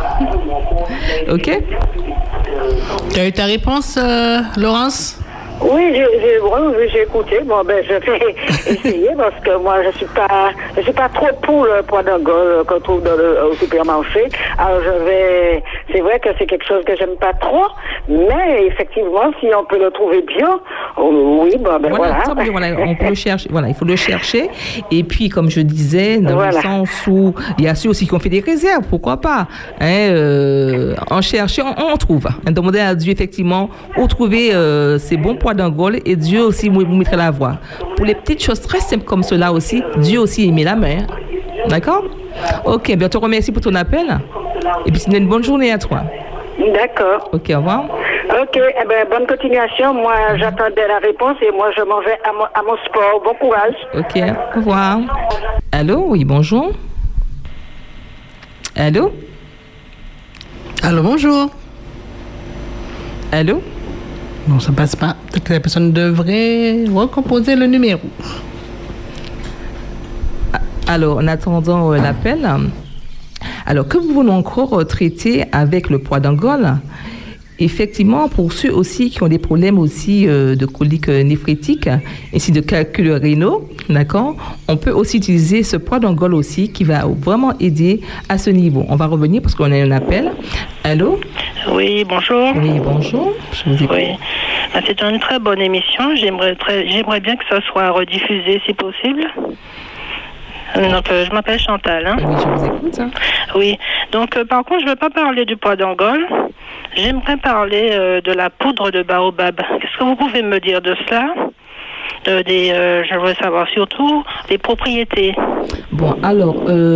Ok? Tu as eu ta réponse, Laurence? Oui, j'ai écouté. Bon, ben, je vais essayer parce que moi, je suis pas trop pour le pois d'Angola qu'on trouve au supermarché. Alors, c'est vrai que c'est quelque chose que j'aime pas trop, mais effectivement, si on peut le trouver bio, oui, bon, ben voilà. On peut le chercher. Voilà, il faut le chercher. Et puis, comme je disais, dans le sens où il y a ceux aussi qui ont fait des réserves, pourquoi pas? En chercher, on trouve. Demander à Dieu, effectivement, où trouver ces bons pois d'Angola, et Dieu aussi vous mettra la voie. Pour les petites choses très simples comme cela aussi, Dieu aussi y met la main. D'accord? Ok, bien, je te remercie pour ton appel. Et puis, c'est une bonne journée à toi. D'accord. Ok, au revoir. Ok, eh ben, bonne continuation. Moi, j'attendais la réponse et moi, je m'en vais à mon sport. Bon courage. Ok, au revoir. Allô? Oui, bonjour. Allô? Allô, bonjour. Allô? Non, ça passe pas. Peut-être que la personne devrait recomposer le numéro. Alors, en attendant l'appel, alors que vous voulez encore traiter avec le poids d'Angole, effectivement, pour ceux aussi qui ont des problèmes aussi de coliques néphrétiques, ainsi de calculs rénaux, d'accord, on peut aussi utiliser ce poids d'Angole aussi qui va vraiment aider à ce niveau. On va revenir parce qu'on a un appel. Allô? Oui, bonjour. Oui, bonjour. Je vous écoute. Oui. C'est une très bonne émission. J'aimerais bien que ça soit rediffusé si possible. Donc, je m'appelle Chantal. Hein. Oui, je vous écoute. Hein. Oui. Donc, par contre, je ne veux pas parler du poids d'Angole. J'aimerais parler de la poudre de baobab. Qu'est-ce que vous pouvez me dire de cela? Je voudrais savoir surtout les propriétés. Bon, alors,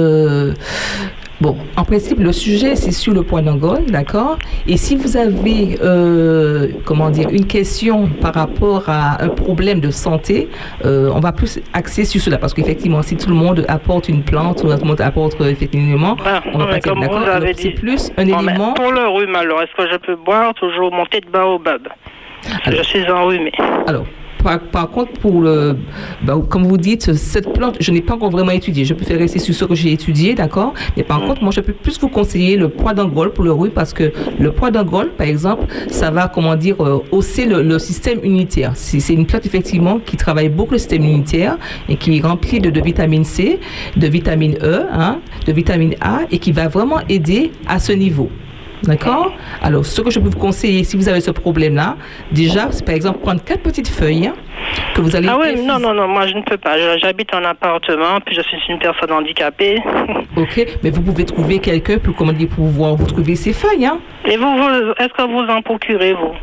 en principe, le sujet, c'est sur le poids d'Angole, d'accord? Et si vous avez, une question par rapport à un problème de santé, on va plus axer sur cela. Parce qu'effectivement, si tout le monde apporte une plante, ou tout le monde apporte effectivement, on va pas dire d'accord. Alors, c'est plus un élément... Pour le rhume, alors, est-ce que je peux boire toujours mon thé de baobab? Je suis enrhumée. Alors, par contre, comme vous dites, cette plante, je n'ai pas encore vraiment étudié. Je préfère rester sur ce que j'ai étudié, d'accord? Mais par contre, moi, je peux plus vous conseiller le poids d'Angole pour le rhume parce que le poids d'Angole, par exemple, ça va, hausser le système immunitaire. C'est une plante, effectivement, qui travaille beaucoup le système immunitaire et qui est remplie de vitamine C, de vitamine E, de vitamine A et qui va vraiment aider à ce niveau. D'accord? Alors, ce que je peux vous conseiller, si vous avez ce problème-là, déjà, c'est par exemple prendre 4 petites feuilles que vous allez... Ah oui, non, moi je ne peux pas. J'habite en appartement, puis je suis une personne handicapée. Ok, mais vous pouvez trouver quelqu'un pour pouvoir vous trouver ces feuilles. Hein? Et vous, est-ce que vous en procurez, vous?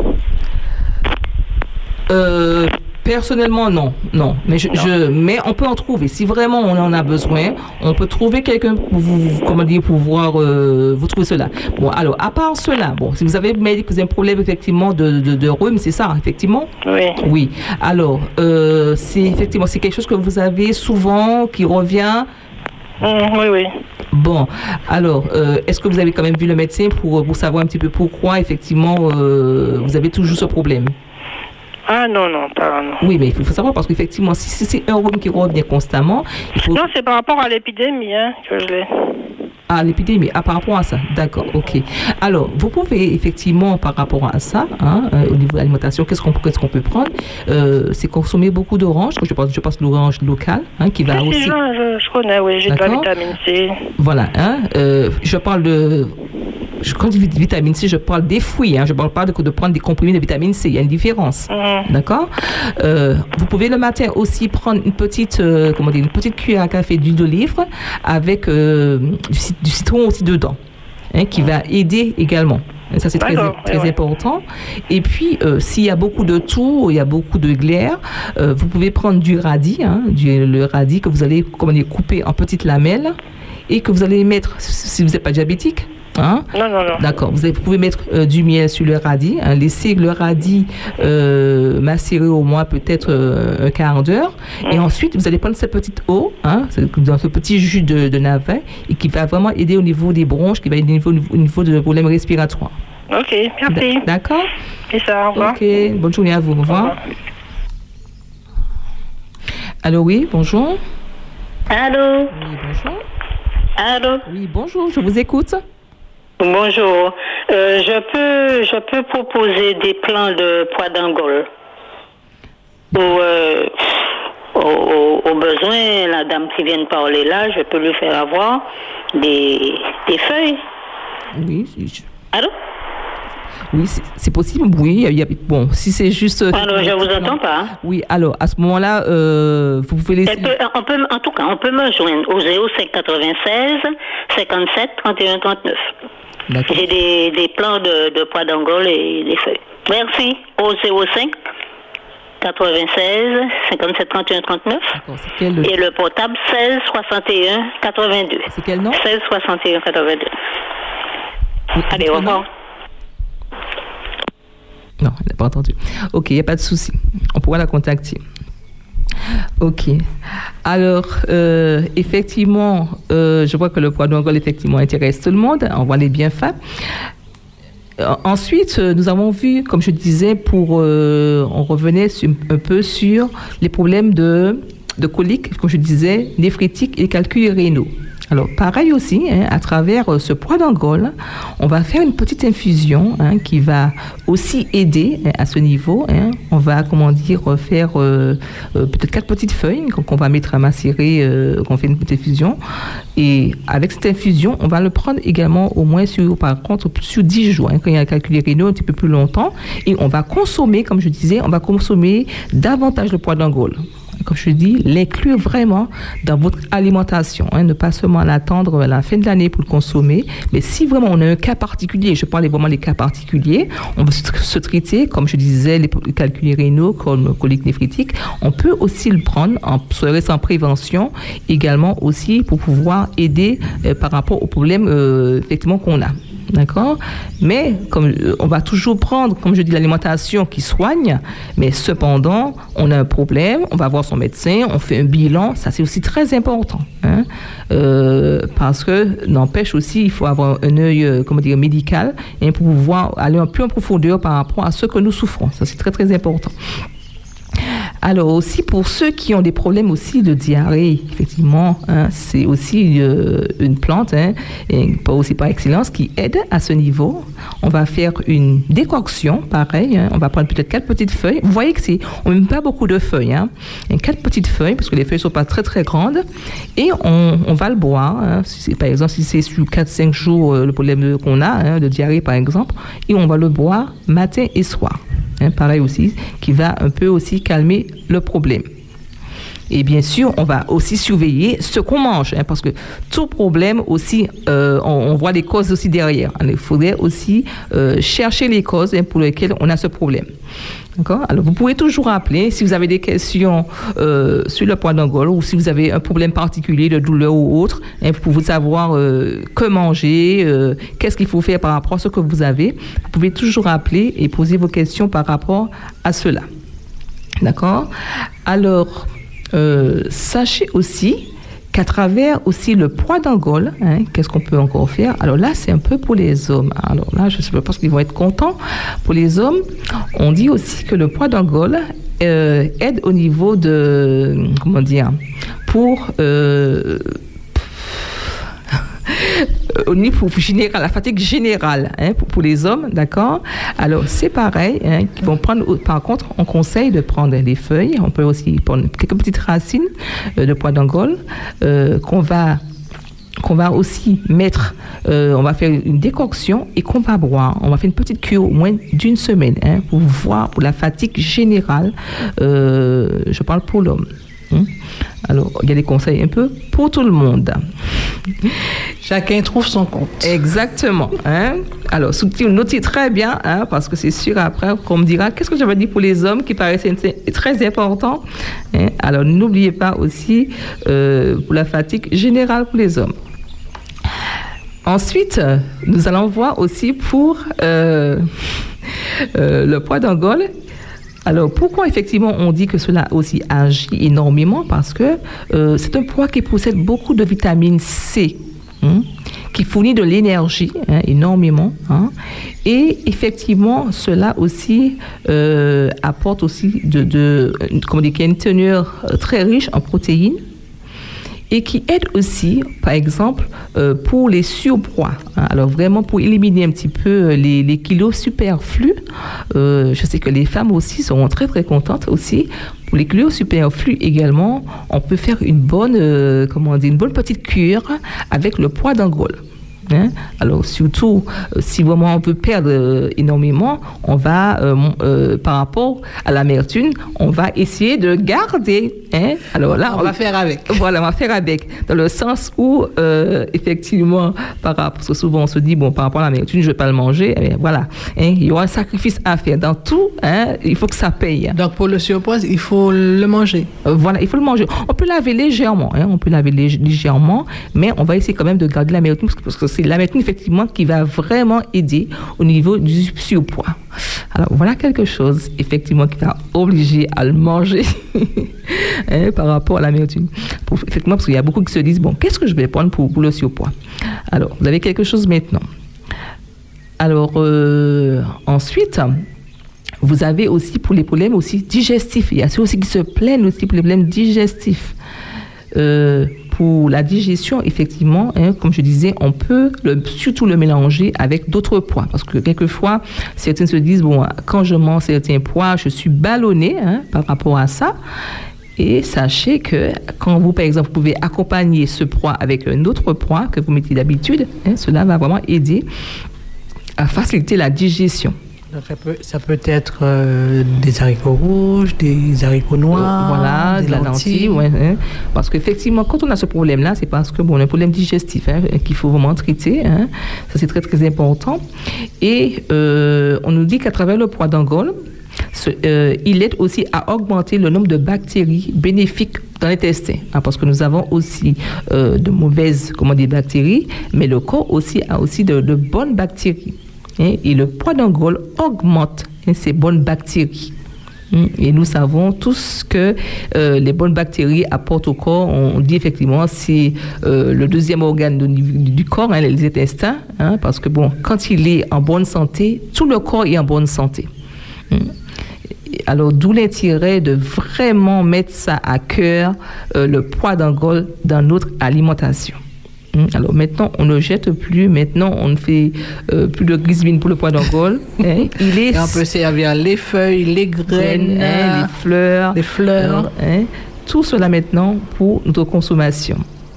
Personnellement, non. Mais mais on peut en trouver. Si vraiment on en a besoin, on peut trouver quelqu'un pour pouvoir vous trouver cela. Bon, alors, à part cela, si vous avez un problème, effectivement, de rhume, c'est ça, effectivement? Oui. Oui. Alors, c'est quelque chose que vous avez souvent, qui revient? Oui. Bon, alors, est-ce que vous avez quand même vu le médecin pour savoir un petit peu pourquoi, effectivement, vous avez toujours ce problème? Ah non, pas non. Oui, mais il faut savoir parce qu'effectivement, si c'est un rhume qui revient constamment... Non, c'est par rapport à l'épidémie que je l'ai. Ah, l'épidémie, par rapport à ça, d'accord, ok. Alors, vous pouvez effectivement, par rapport à ça, au niveau de l'alimentation, qu'est-ce qu'on peut prendre? C'est consommer beaucoup d'oranges, je pense l'orange locale, qui va aussi... Je connais, oui, j'ai de la vitamine C. Voilà, je parle de... Quand je dis vitamine C, je parle des fruits. Je ne parle pas de prendre des comprimés de vitamine C. Il y a une différence. D'accord? Vous pouvez le matin aussi prendre une petite cuillère à café d'huile d'olive très du citron aussi dedans, qui va aider également. Et ça, c'est très important. Et puis, s'il y a beaucoup de toux, il y a beaucoup de glaire, vous pouvez prendre du radis, le radis que vous allez couper en petites lamelles et que vous allez mettre, si vous n'êtes pas diabétique, Non. D'accord. Vous pouvez mettre du miel sur le radis. Laissez le radis macérer au moins peut-être un quart d'heure. Et ensuite, vous allez prendre cette petite eau, dans ce petit jus de navet, et qui va vraiment aider au niveau des bronches, qui va aider au niveau de problèmes respiratoires. Ok, merci. D'accord. Et ça, au revoir. Ok, bonne journée à vous. Au revoir. Allô, oui, bonjour. Allô. Oui, bonjour. Allô. Oui, bonjour, je vous écoute. Bonjour. Je peux proposer des plans de poids d'Angole. Au besoin, la dame qui vient de parler là, je peux lui faire avoir des feuilles. Oui. Allô? Oui, c'est possible, oui. Bon, si c'est juste... Alors, je vous entends pas. Oui, alors, à ce moment-là, vous pouvez laisser... En tout cas, on peut me joindre au 05 96 57 31 39. D'accord. J'ai des plans de poids d'Angole et des feuilles. Merci. Au 05 96 57 31 39. Et le portable 16 61 82. C'est quel nom? 16 61 82. Allez, au revoir. Non, elle n'a pas entendu. Ok, il n'y a pas de souci. On pourra la contacter. Ok. Alors, effectivement, je vois que le poids d'Angole, effectivement, intéresse tout le monde. On voit les bienfaits. Ensuite, nous avons vu, comme je disais, on revenait un peu sur les problèmes de coliques, comme je disais, néphrétiques et calculs rénaux. Alors, pareil aussi, à travers ce poids d'Angola, on va faire une petite infusion qui va aussi aider à ce niveau. On va, faire peut-être 4 petites feuilles qu'on va mettre à macérer, qu'on fait une petite infusion. Et avec cette infusion, on va le prendre également au moins sur 10 jours, quand il y a un calcul rénaux un petit peu plus longtemps. Et on va consommer, comme je disais, davantage le poids d'Angola. Comme je dis, l'inclure vraiment dans votre alimentation, ne pas seulement l'attendre à la fin de l'année pour le consommer, mais si vraiment on a un cas particulier, je parle vraiment des cas particuliers, on va se traiter, comme je disais, les calculs rénaux comme colique néphrétique, on peut aussi le prendre en prévention, également aussi pour pouvoir aider par rapport aux problèmes effectivement qu'on a. D'accord? Mais comme on va toujours prendre, comme je dis, l'alimentation qui soigne, mais cependant, on a un problème, on va voir son médecin, on fait un bilan, ça c'est aussi très important. Parce que, n'empêche aussi, il faut avoir un œil, médical, pour pouvoir aller un peu en profondeur par rapport à ce que nous souffrons. Ça c'est très très important. Alors aussi pour ceux qui ont des problèmes aussi de diarrhée, effectivement, c'est aussi une plante, et pas aussi par excellence, qui aide à ce niveau. On va faire une décoction, pareil, on va prendre peut-être 4 petites feuilles. Vous voyez que on met pas beaucoup de feuilles, 4 petites feuilles, parce que les feuilles sont pas très très grandes, et on va le boire. Par exemple, si c'est sur 4-5 jours le problème qu'on a, de diarrhée par exemple, et on va le boire matin et soir. Pareil aussi, qui va un peu aussi calmer le problème. Et bien sûr, on va aussi surveiller ce qu'on mange, parce que tout problème aussi, on voit les causes aussi derrière. Il faudrait aussi chercher les causes pour lesquelles on a ce problème. D'accord? Alors, vous pouvez toujours appeler si vous avez des questions sur le poids d'Angola ou si vous avez un problème particulier de douleur ou autre, pour vous savoir que manger, qu'est-ce qu'il faut faire par rapport à ce que vous avez. Vous pouvez toujours appeler et poser vos questions par rapport à cela. D'accord? Alors, sachez aussi qu'à travers aussi le poids d'Angola, qu'est-ce qu'on peut encore faire? Alors là, c'est un peu pour les hommes. Alors là, je pense qu'ils vont être contents. Pour les hommes, on dit aussi que le poids d'Angola aide au niveau de, au niveau général, la fatigue générale pour les hommes, d'accord? Alors, c'est pareil, qu'ils vont prendre, par contre, on conseille de prendre des feuilles, on peut aussi prendre quelques petites racines de poids d'Angola qu'on va aussi mettre, on va faire une décoction et qu'on va boire. On va faire une petite cure au moins d'1 semaine pour voir, pour la fatigue générale, je parle pour l'homme. Alors, il y a des conseils un peu pour tout le monde. Chacun trouve son compte. Exactement. Alors, notez très bien, parce que c'est sûr après qu'on me dira qu'est-ce que j'avais dit pour les hommes qui paraissait très important. Alors, n'oubliez pas aussi pour la fatigue générale pour les hommes. Ensuite, nous allons voir aussi pour le poids d'Angola. Alors, pourquoi effectivement on dit que cela aussi agit énormément? Parce que c'est un poids qui possède beaucoup de vitamine C, qui fournit de l'énergie énormément. Et effectivement, cela aussi apporte aussi une teneur très riche en protéines. Et qui aide aussi, par exemple, pour les surpoids. Alors vraiment, pour éliminer un petit peu les kilos superflus, je sais que les femmes aussi seront très très contentes aussi. Pour les kilos superflus également, on peut faire une bonne petite cure avec le poids d'Angola. Alors surtout, si vraiment on peut perdre énormément, on va, par rapport à l'amertume, on va essayer de garder. Alors là, on va faire avec. Voilà, on va faire avec. Dans le sens où, effectivement, parce que souvent on se dit, bon, par rapport à l'amertume, je ne vais pas le manger. Voilà, il y aura un sacrifice à faire. Dans tout, il faut que ça paye. Donc pour le surpoids, il faut le manger. Voilà, il faut le manger. On peut laver légèrement, légèrement, mais on va essayer quand même de garder l'amertume parce que c'est l'amertume, effectivement, qui va vraiment aider au niveau du surpoids. Alors, voilà quelque chose, effectivement, qui va obliger à le manger par rapport à l'amertume. Effectivement, parce qu'il y a beaucoup qui se disent, bon, qu'est-ce que je vais prendre pour le surpoids? Alors, vous avez quelque chose maintenant. Alors, ensuite, vous avez aussi pour les problèmes aussi digestifs. Il y a ceux aussi qui se plaignent aussi pour les problèmes digestifs. Pour la digestion, effectivement, comme je disais, on peut surtout le mélanger avec d'autres poids. Parce que quelquefois, certains se disent, bon, quand je mange certains poids, je suis ballonné par rapport à ça. Et sachez que quand vous, par exemple, vous pouvez accompagner ce poids avec un autre poids que vous mettez d'habitude, cela va vraiment aider à faciliter la digestion. Donc ça peut être des haricots rouges, des haricots noirs, voilà, de la lentille. Parce qu'effectivement, quand on a ce problème-là, c'est parce que on a un problème digestif qu'il faut vraiment traiter. Ça, c'est très, très important. Et on nous dit qu'à travers le poids d'Angola, il aide aussi à augmenter le nombre de bactéries bénéfiques dans l'intestin. Parce que nous avons aussi de mauvaises bactéries, mais le corps aussi a aussi de bonnes bactéries. Et le poids d'Angola augmente ces bonnes bactéries. Et nous savons tous que les bonnes bactéries apportent au corps, on dit effectivement, c'est le deuxième organe du corps, les intestins, parce que quand il est en bonne santé, tout le corps est en bonne santé. Alors, d'où l'intérêt de vraiment mettre ça à cœur, le poids d'Angola dans notre alimentation. Alors maintenant, on ne jette plus. Maintenant, on ne fait plus de grisbine pour le poids d'Angola. Et on peut servir les feuilles, les graines, les fleurs. Tout cela maintenant pour notre consommation.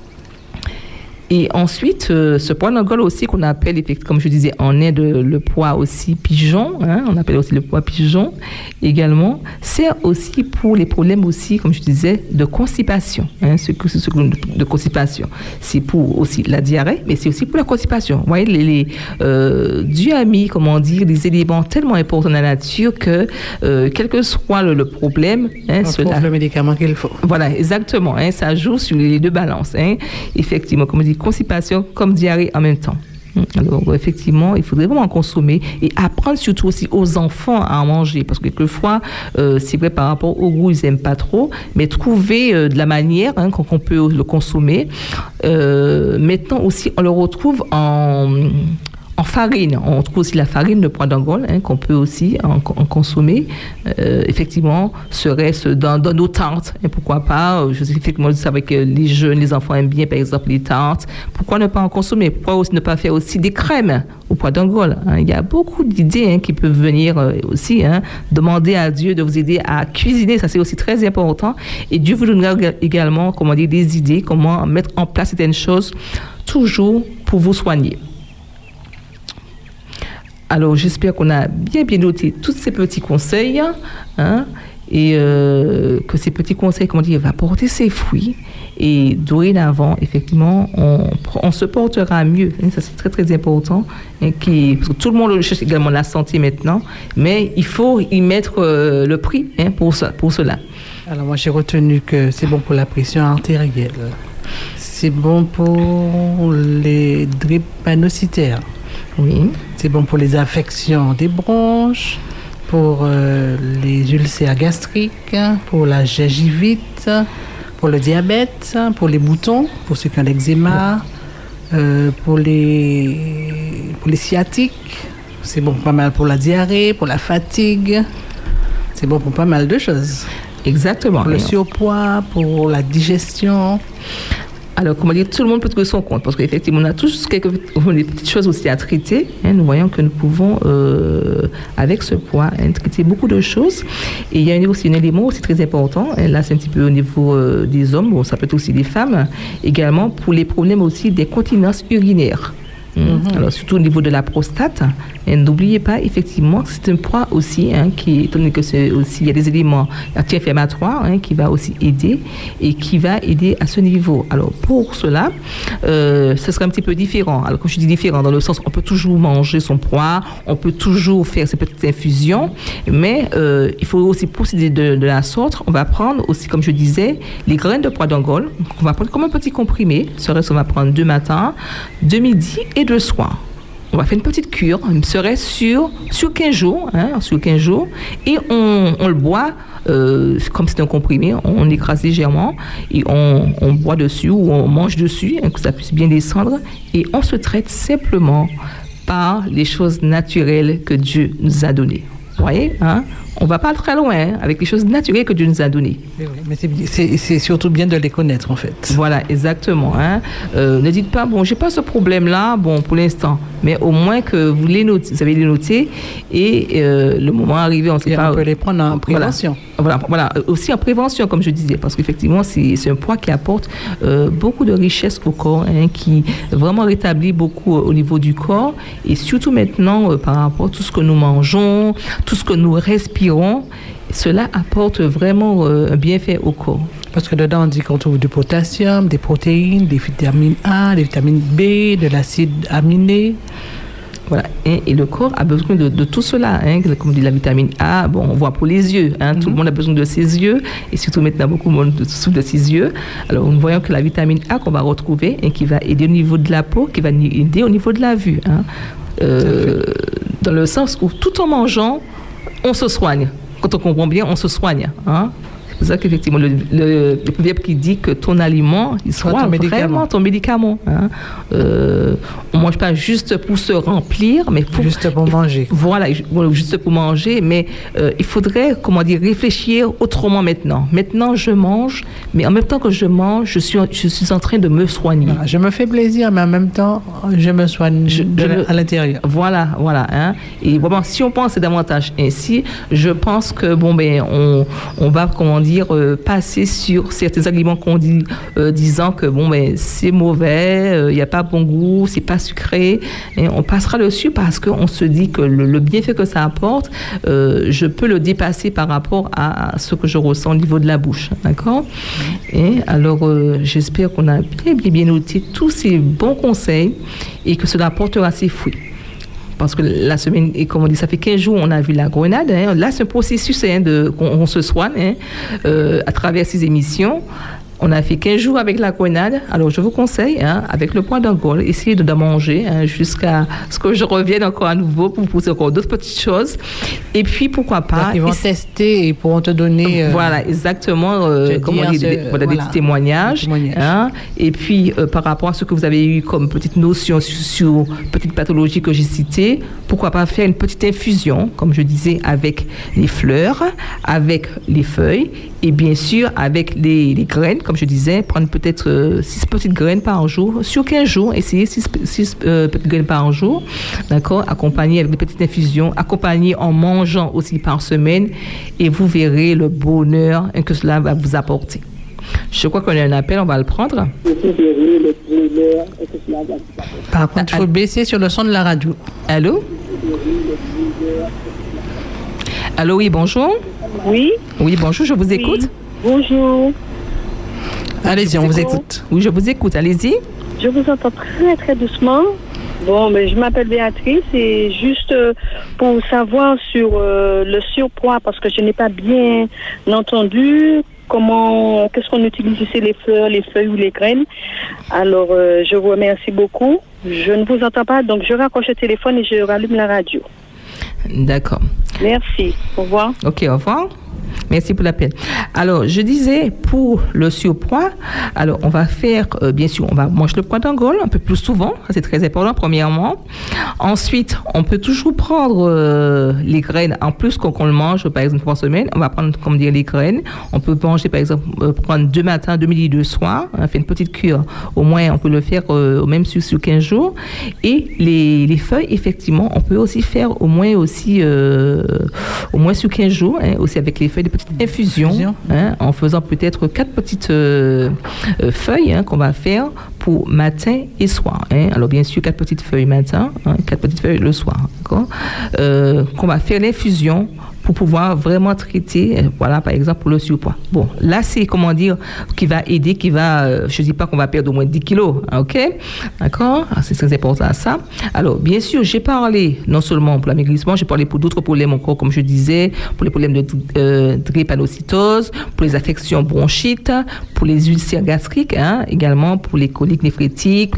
Et ensuite, ce poids d'Angola aussi qu'on appelle, comme je disais, en Inde, le poids aussi pigeon, on appelle aussi le poids pigeon également, sert aussi pour les problèmes aussi, comme je disais, de constipation. De constipation. C'est pour aussi la diarrhée, mais c'est aussi pour la constipation. Vous voyez, Dieu a mis, des éléments tellement importants dans la nature que, quel que soit le problème, on trouve le médicament qu'il faut. Voilà, exactement. Ça joue sur les deux balances. Effectivement, comme on dit, constipation comme diarrhée en même temps. Alors, effectivement, il faudrait vraiment consommer et apprendre surtout aussi aux enfants à en manger. Parce que quelquefois, c'est vrai par rapport au goût, ils n'aiment pas trop, mais trouver de la manière qu'on peut le consommer. Maintenant aussi, on le retrouve en farine. On trouve aussi la farine de poids d'Angola qu'on peut aussi en consommer. Effectivement, serait-ce dans nos tartes. Et pourquoi pas, je sais effectivement, vous savez que les jeunes, les enfants aiment bien, par exemple, les tartes. Pourquoi ne pas en consommer? Pourquoi aussi ne pas faire aussi des crèmes au poids d'Angola? Il y a beaucoup d'idées qui peuvent venir aussi. Demander à Dieu de vous aider à cuisiner, ça c'est aussi très important. Et Dieu vous donnera également, des idées, comment mettre en place certaines choses, toujours pour vous soigner. Alors, j'espère qu'on a bien noté tous ces petits conseils et que ces petits conseils, va porter ses fruits. Et dorénavant, effectivement, on se portera mieux. Ça, c'est très, très important. Parce que tout le monde cherche également la santé maintenant, mais il faut y mettre le prix pour cela. Alors, moi, j'ai retenu que c'est bon pour la pression artérielle. C'est bon pour les drépanocytaires. Oui. C'est bon pour les affections des bronches, pour les ulcères gastriques, pour la gingivite, pour le diabète, pour les boutons, pour ceux qui ont l'eczéma, pour les sciatiques. C'est bon pas mal pour la diarrhée, pour la fatigue. C'est bon pour pas mal de choses. Exactement. Pour le surpoids, pour la digestion. Alors, tout le monde peut trouver son compte, parce qu'effectivement, on a tous des petites choses aussi à traiter. Nous voyons que nous pouvons, avec ce poids, traiter beaucoup de choses. Et il y a aussi un élément aussi très important. Là, c'est un petit peu au niveau des hommes, ça peut être aussi des femmes, également pour les problèmes aussi des continences urinaires. Alors, surtout au niveau de la prostate, n'oubliez pas effectivement que c'est un poids aussi étant donné que c'est aussi, il y a des éléments anti-inflammatoires qui va aussi aider et qui va aider à ce niveau. Alors pour cela, ce sera un petit peu différent. Alors quand je dis différent, dans le sens on peut toujours manger son poids, on peut toujours faire ces petites infusions, mais il faut aussi procéder de la sorte. On va prendre aussi, comme je disais, les graines de poids d'Angola. On va prendre comme un petit comprimé. On va prendre 2 matins, 2 midi et 2 soirs. On va faire une petite cure, serait sur 15 jours, sur 15 jours, et on le boit, comme c'est un comprimé, on écrase légèrement, et on boit dessus, ou on mange dessus, que ça puisse bien descendre, et on se traite simplement par les choses naturelles que Dieu nous a données. Vous voyez, hein? On ne va pas très loin avec les choses naturelles que Dieu nous a données. Mais c'est surtout bien de les connaître, en fait. Voilà, exactement. Hein. Ne dites pas, bon, j'ai pas ce problème-là, bon, pour l'instant. Mais au moins que vous avez les noté et le moment arrivé, on ne sait pas. On peut les prendre en prévention. Voilà, aussi en prévention, comme je disais, parce qu'effectivement, c'est un poids qui apporte beaucoup de richesse au corps, hein, qui vraiment rétablit beaucoup au niveau du corps. Et surtout maintenant, par rapport à tout ce que nous mangeons, tout ce que nous respirons, cela apporte vraiment un bienfait au corps. Parce que dedans, on dit qu'on trouve du potassium, des protéines, des vitamines A, des vitamines B, de l'acide aminé. Voilà, et le corps a besoin de tout cela, hein, comme dit la vitamine A, bon, on voit pour les yeux, hein, tout le monde a besoin de ses yeux, et surtout maintenant beaucoup de monde souffre de ses yeux. Alors nous voyons que la vitamine A qu'on va retrouver, et qui va aider au niveau de la peau, qui va aider au niveau de la vue, hein, dans le sens où tout en mangeant, on se soigne. Quand on comprend bien, on se soigne, hein. C'est pour ça qu'effectivement, le proverbe qui dit que ton aliment, il soit vraiment ton médicament. Hein. On ne mange pas juste pour se remplir, mais juste pour manger. Voilà, juste pour manger, mais il faudrait, réfléchir autrement maintenant. Maintenant, je mange, mais en même temps que je mange, je suis en train de me soigner. Voilà, je me fais plaisir, mais en même temps, je me soigne à l'intérieur. Voilà. Hein. Et vraiment, si on pense davantage ainsi, je pense que, on va, passer sur certains aliments qu'on dit, disant que c'est mauvais, il n'y a pas bon goût, c'est pas sucré, et on passera dessus parce qu'on se dit que le bienfait que ça apporte, je peux le dépasser par rapport à ce que je ressens au niveau de la bouche, d'accord? Et alors, j'espère qu'on a bien noté tous ces bons conseils et que cela apportera ses fruits. Parce que la semaine, et comme on dit, ça fait 15 jours, on a vu la grenade. Hein. Là, c'est un processus qu'on se soigne à travers ces émissions. On a fait 15 jours avec la grenade. Alors, je vous conseille, avec le poids d'Angole, essayez de manger jusqu'à ce que je revienne encore à nouveau pour vous poser encore d'autres petites choses. Et puis, pourquoi pas... Donc, ils vont tester et pourront te donner... voilà, exactement. Des petits témoignages. Hein. Et puis, par rapport à ce que vous avez eu comme petite notion sur petite pathologie que j'ai citée, pourquoi pas faire une petite infusion, comme je disais, avec les fleurs, avec les feuilles et bien sûr avec les graines, comme je disais, prendre peut-être 6 petites graines par jour. Sur 15 jours, essayez 6 petites graines par jour, d'accord, accompagnées avec des petites infusions, accompagnées en mangeant aussi par semaine, et vous verrez le bonheur que cela va vous apporter. Je crois qu'on a un appel, on va le prendre. Par contre, il faut baisser sur le son de la radio. Allô? Allô, oui, bonjour. Oui. Oui, bonjour, je vous écoute. Oui. Bonjour. Allez-y, on vous écoute. Oui, je vous écoute, allez-y. Je vous entends très, très doucement. Bon, mais je m'appelle Béatrice et juste pour savoir sur le surpoids, parce que je n'ai pas bien entendu qu'est-ce qu'on utilise ici, les fleurs, les feuilles ou les graines. Alors, je vous remercie beaucoup. Je ne vous entends pas, donc je raccroche le téléphone et je rallume la radio. D'accord. Merci. Au revoir. Ok, au revoir. Merci pour l'appel. Alors, je disais, pour le surpoids, alors on va faire, bien sûr, on va manger le poids d'Angole un peu plus souvent, ça c'est très important, premièrement. Ensuite, on peut toujours prendre les graines, en plus qu'on le mange, par exemple, par semaine, on va prendre, comme dire, les graines. On peut manger, par exemple, prendre 2 matins, 2 midi, 2 soirs, on fait une petite cure. Au moins, on peut le faire même sur 15 jours. Et les feuilles, effectivement, on peut aussi faire au moins sur 15 jours, aussi avec les feuilles de petite infusion, en faisant peut-être 4 petites feuilles qu'on va faire pour matin et soir. Alors bien sûr 4 petites feuilles matin, 4 petites feuilles le soir, d'accord, qu'on va faire l'infusion pour pouvoir vraiment traiter, voilà, par exemple, pour le surpoids. Bon, là, c'est, qui va aider, je ne dis pas qu'on va perdre au moins 10 kilos, ok? D'accord? C'est très important ça. Alors, bien sûr, j'ai parlé, non seulement pour l'amaigrissement, j'ai parlé pour d'autres problèmes encore, comme je disais, pour les problèmes de drépanocytose, pour les affections bronchites, pour les ulcères gastriques, également pour les coliques néphrétiques,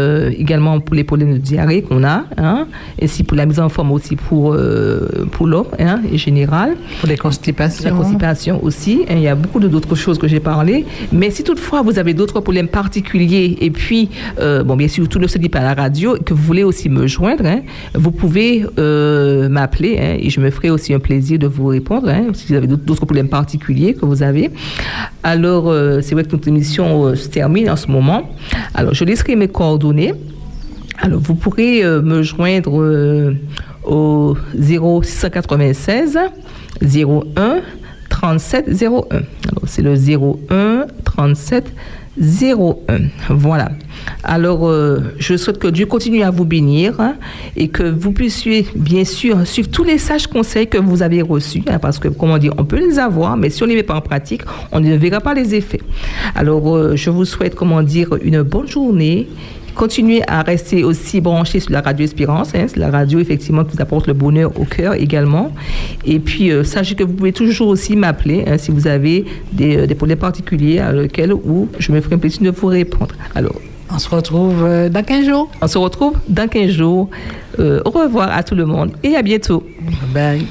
également pour les problèmes de diarrhée qu'on a, ainsi pour la mise en forme aussi pour l'homme, et générale. Pour les constipations. La constipation aussi. Il y a beaucoup d'autres choses que j'ai parlé. Mais si toutefois vous avez d'autres problèmes particuliers et puis, bien sûr, tout ne se dit pas à la radio, que vous voulez aussi me joindre, vous pouvez m'appeler et je me ferai aussi un plaisir de vous répondre si vous avez d'autres problèmes particuliers que vous avez. Alors, c'est vrai que notre émission se termine en ce moment. Alors, je laisserai mes coordonnées. Alors, vous pourrez me joindre au 0696 01 37 01. Alors, c'est le 01 37 01. Voilà. Alors, je souhaite que Dieu continue à vous bénir et que vous puissiez, bien sûr, suivre tous les sages conseils que vous avez reçus, parce que, comment dire, on peut les avoir, mais si on ne les met pas en pratique, on ne verra pas les effets. Alors, je vous souhaite, comment dire, une bonne journée. Continuez à rester aussi branchés sur la radio Espérance. C'est la radio, effectivement, qui vous apporte le bonheur au cœur également. Et puis, sachez que vous pouvez toujours aussi m'appeler si vous avez des problèmes particuliers à lesquels je me ferai un plaisir de vous répondre. Alors, on se retrouve dans 15 jours. On se retrouve dans 15 jours. Au revoir à tout le monde et à bientôt. Bye.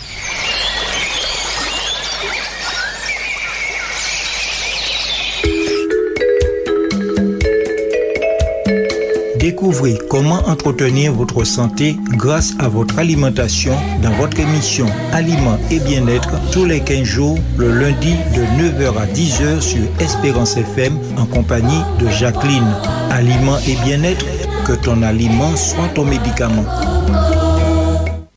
Découvrez comment entretenir votre santé grâce à votre alimentation dans votre émission Aliments et Bien-être tous les 15 jours, le lundi de 9h à 10h sur Espérance FM en compagnie de Jacqueline. Aliments et Bien-être, que ton aliment soit ton médicament.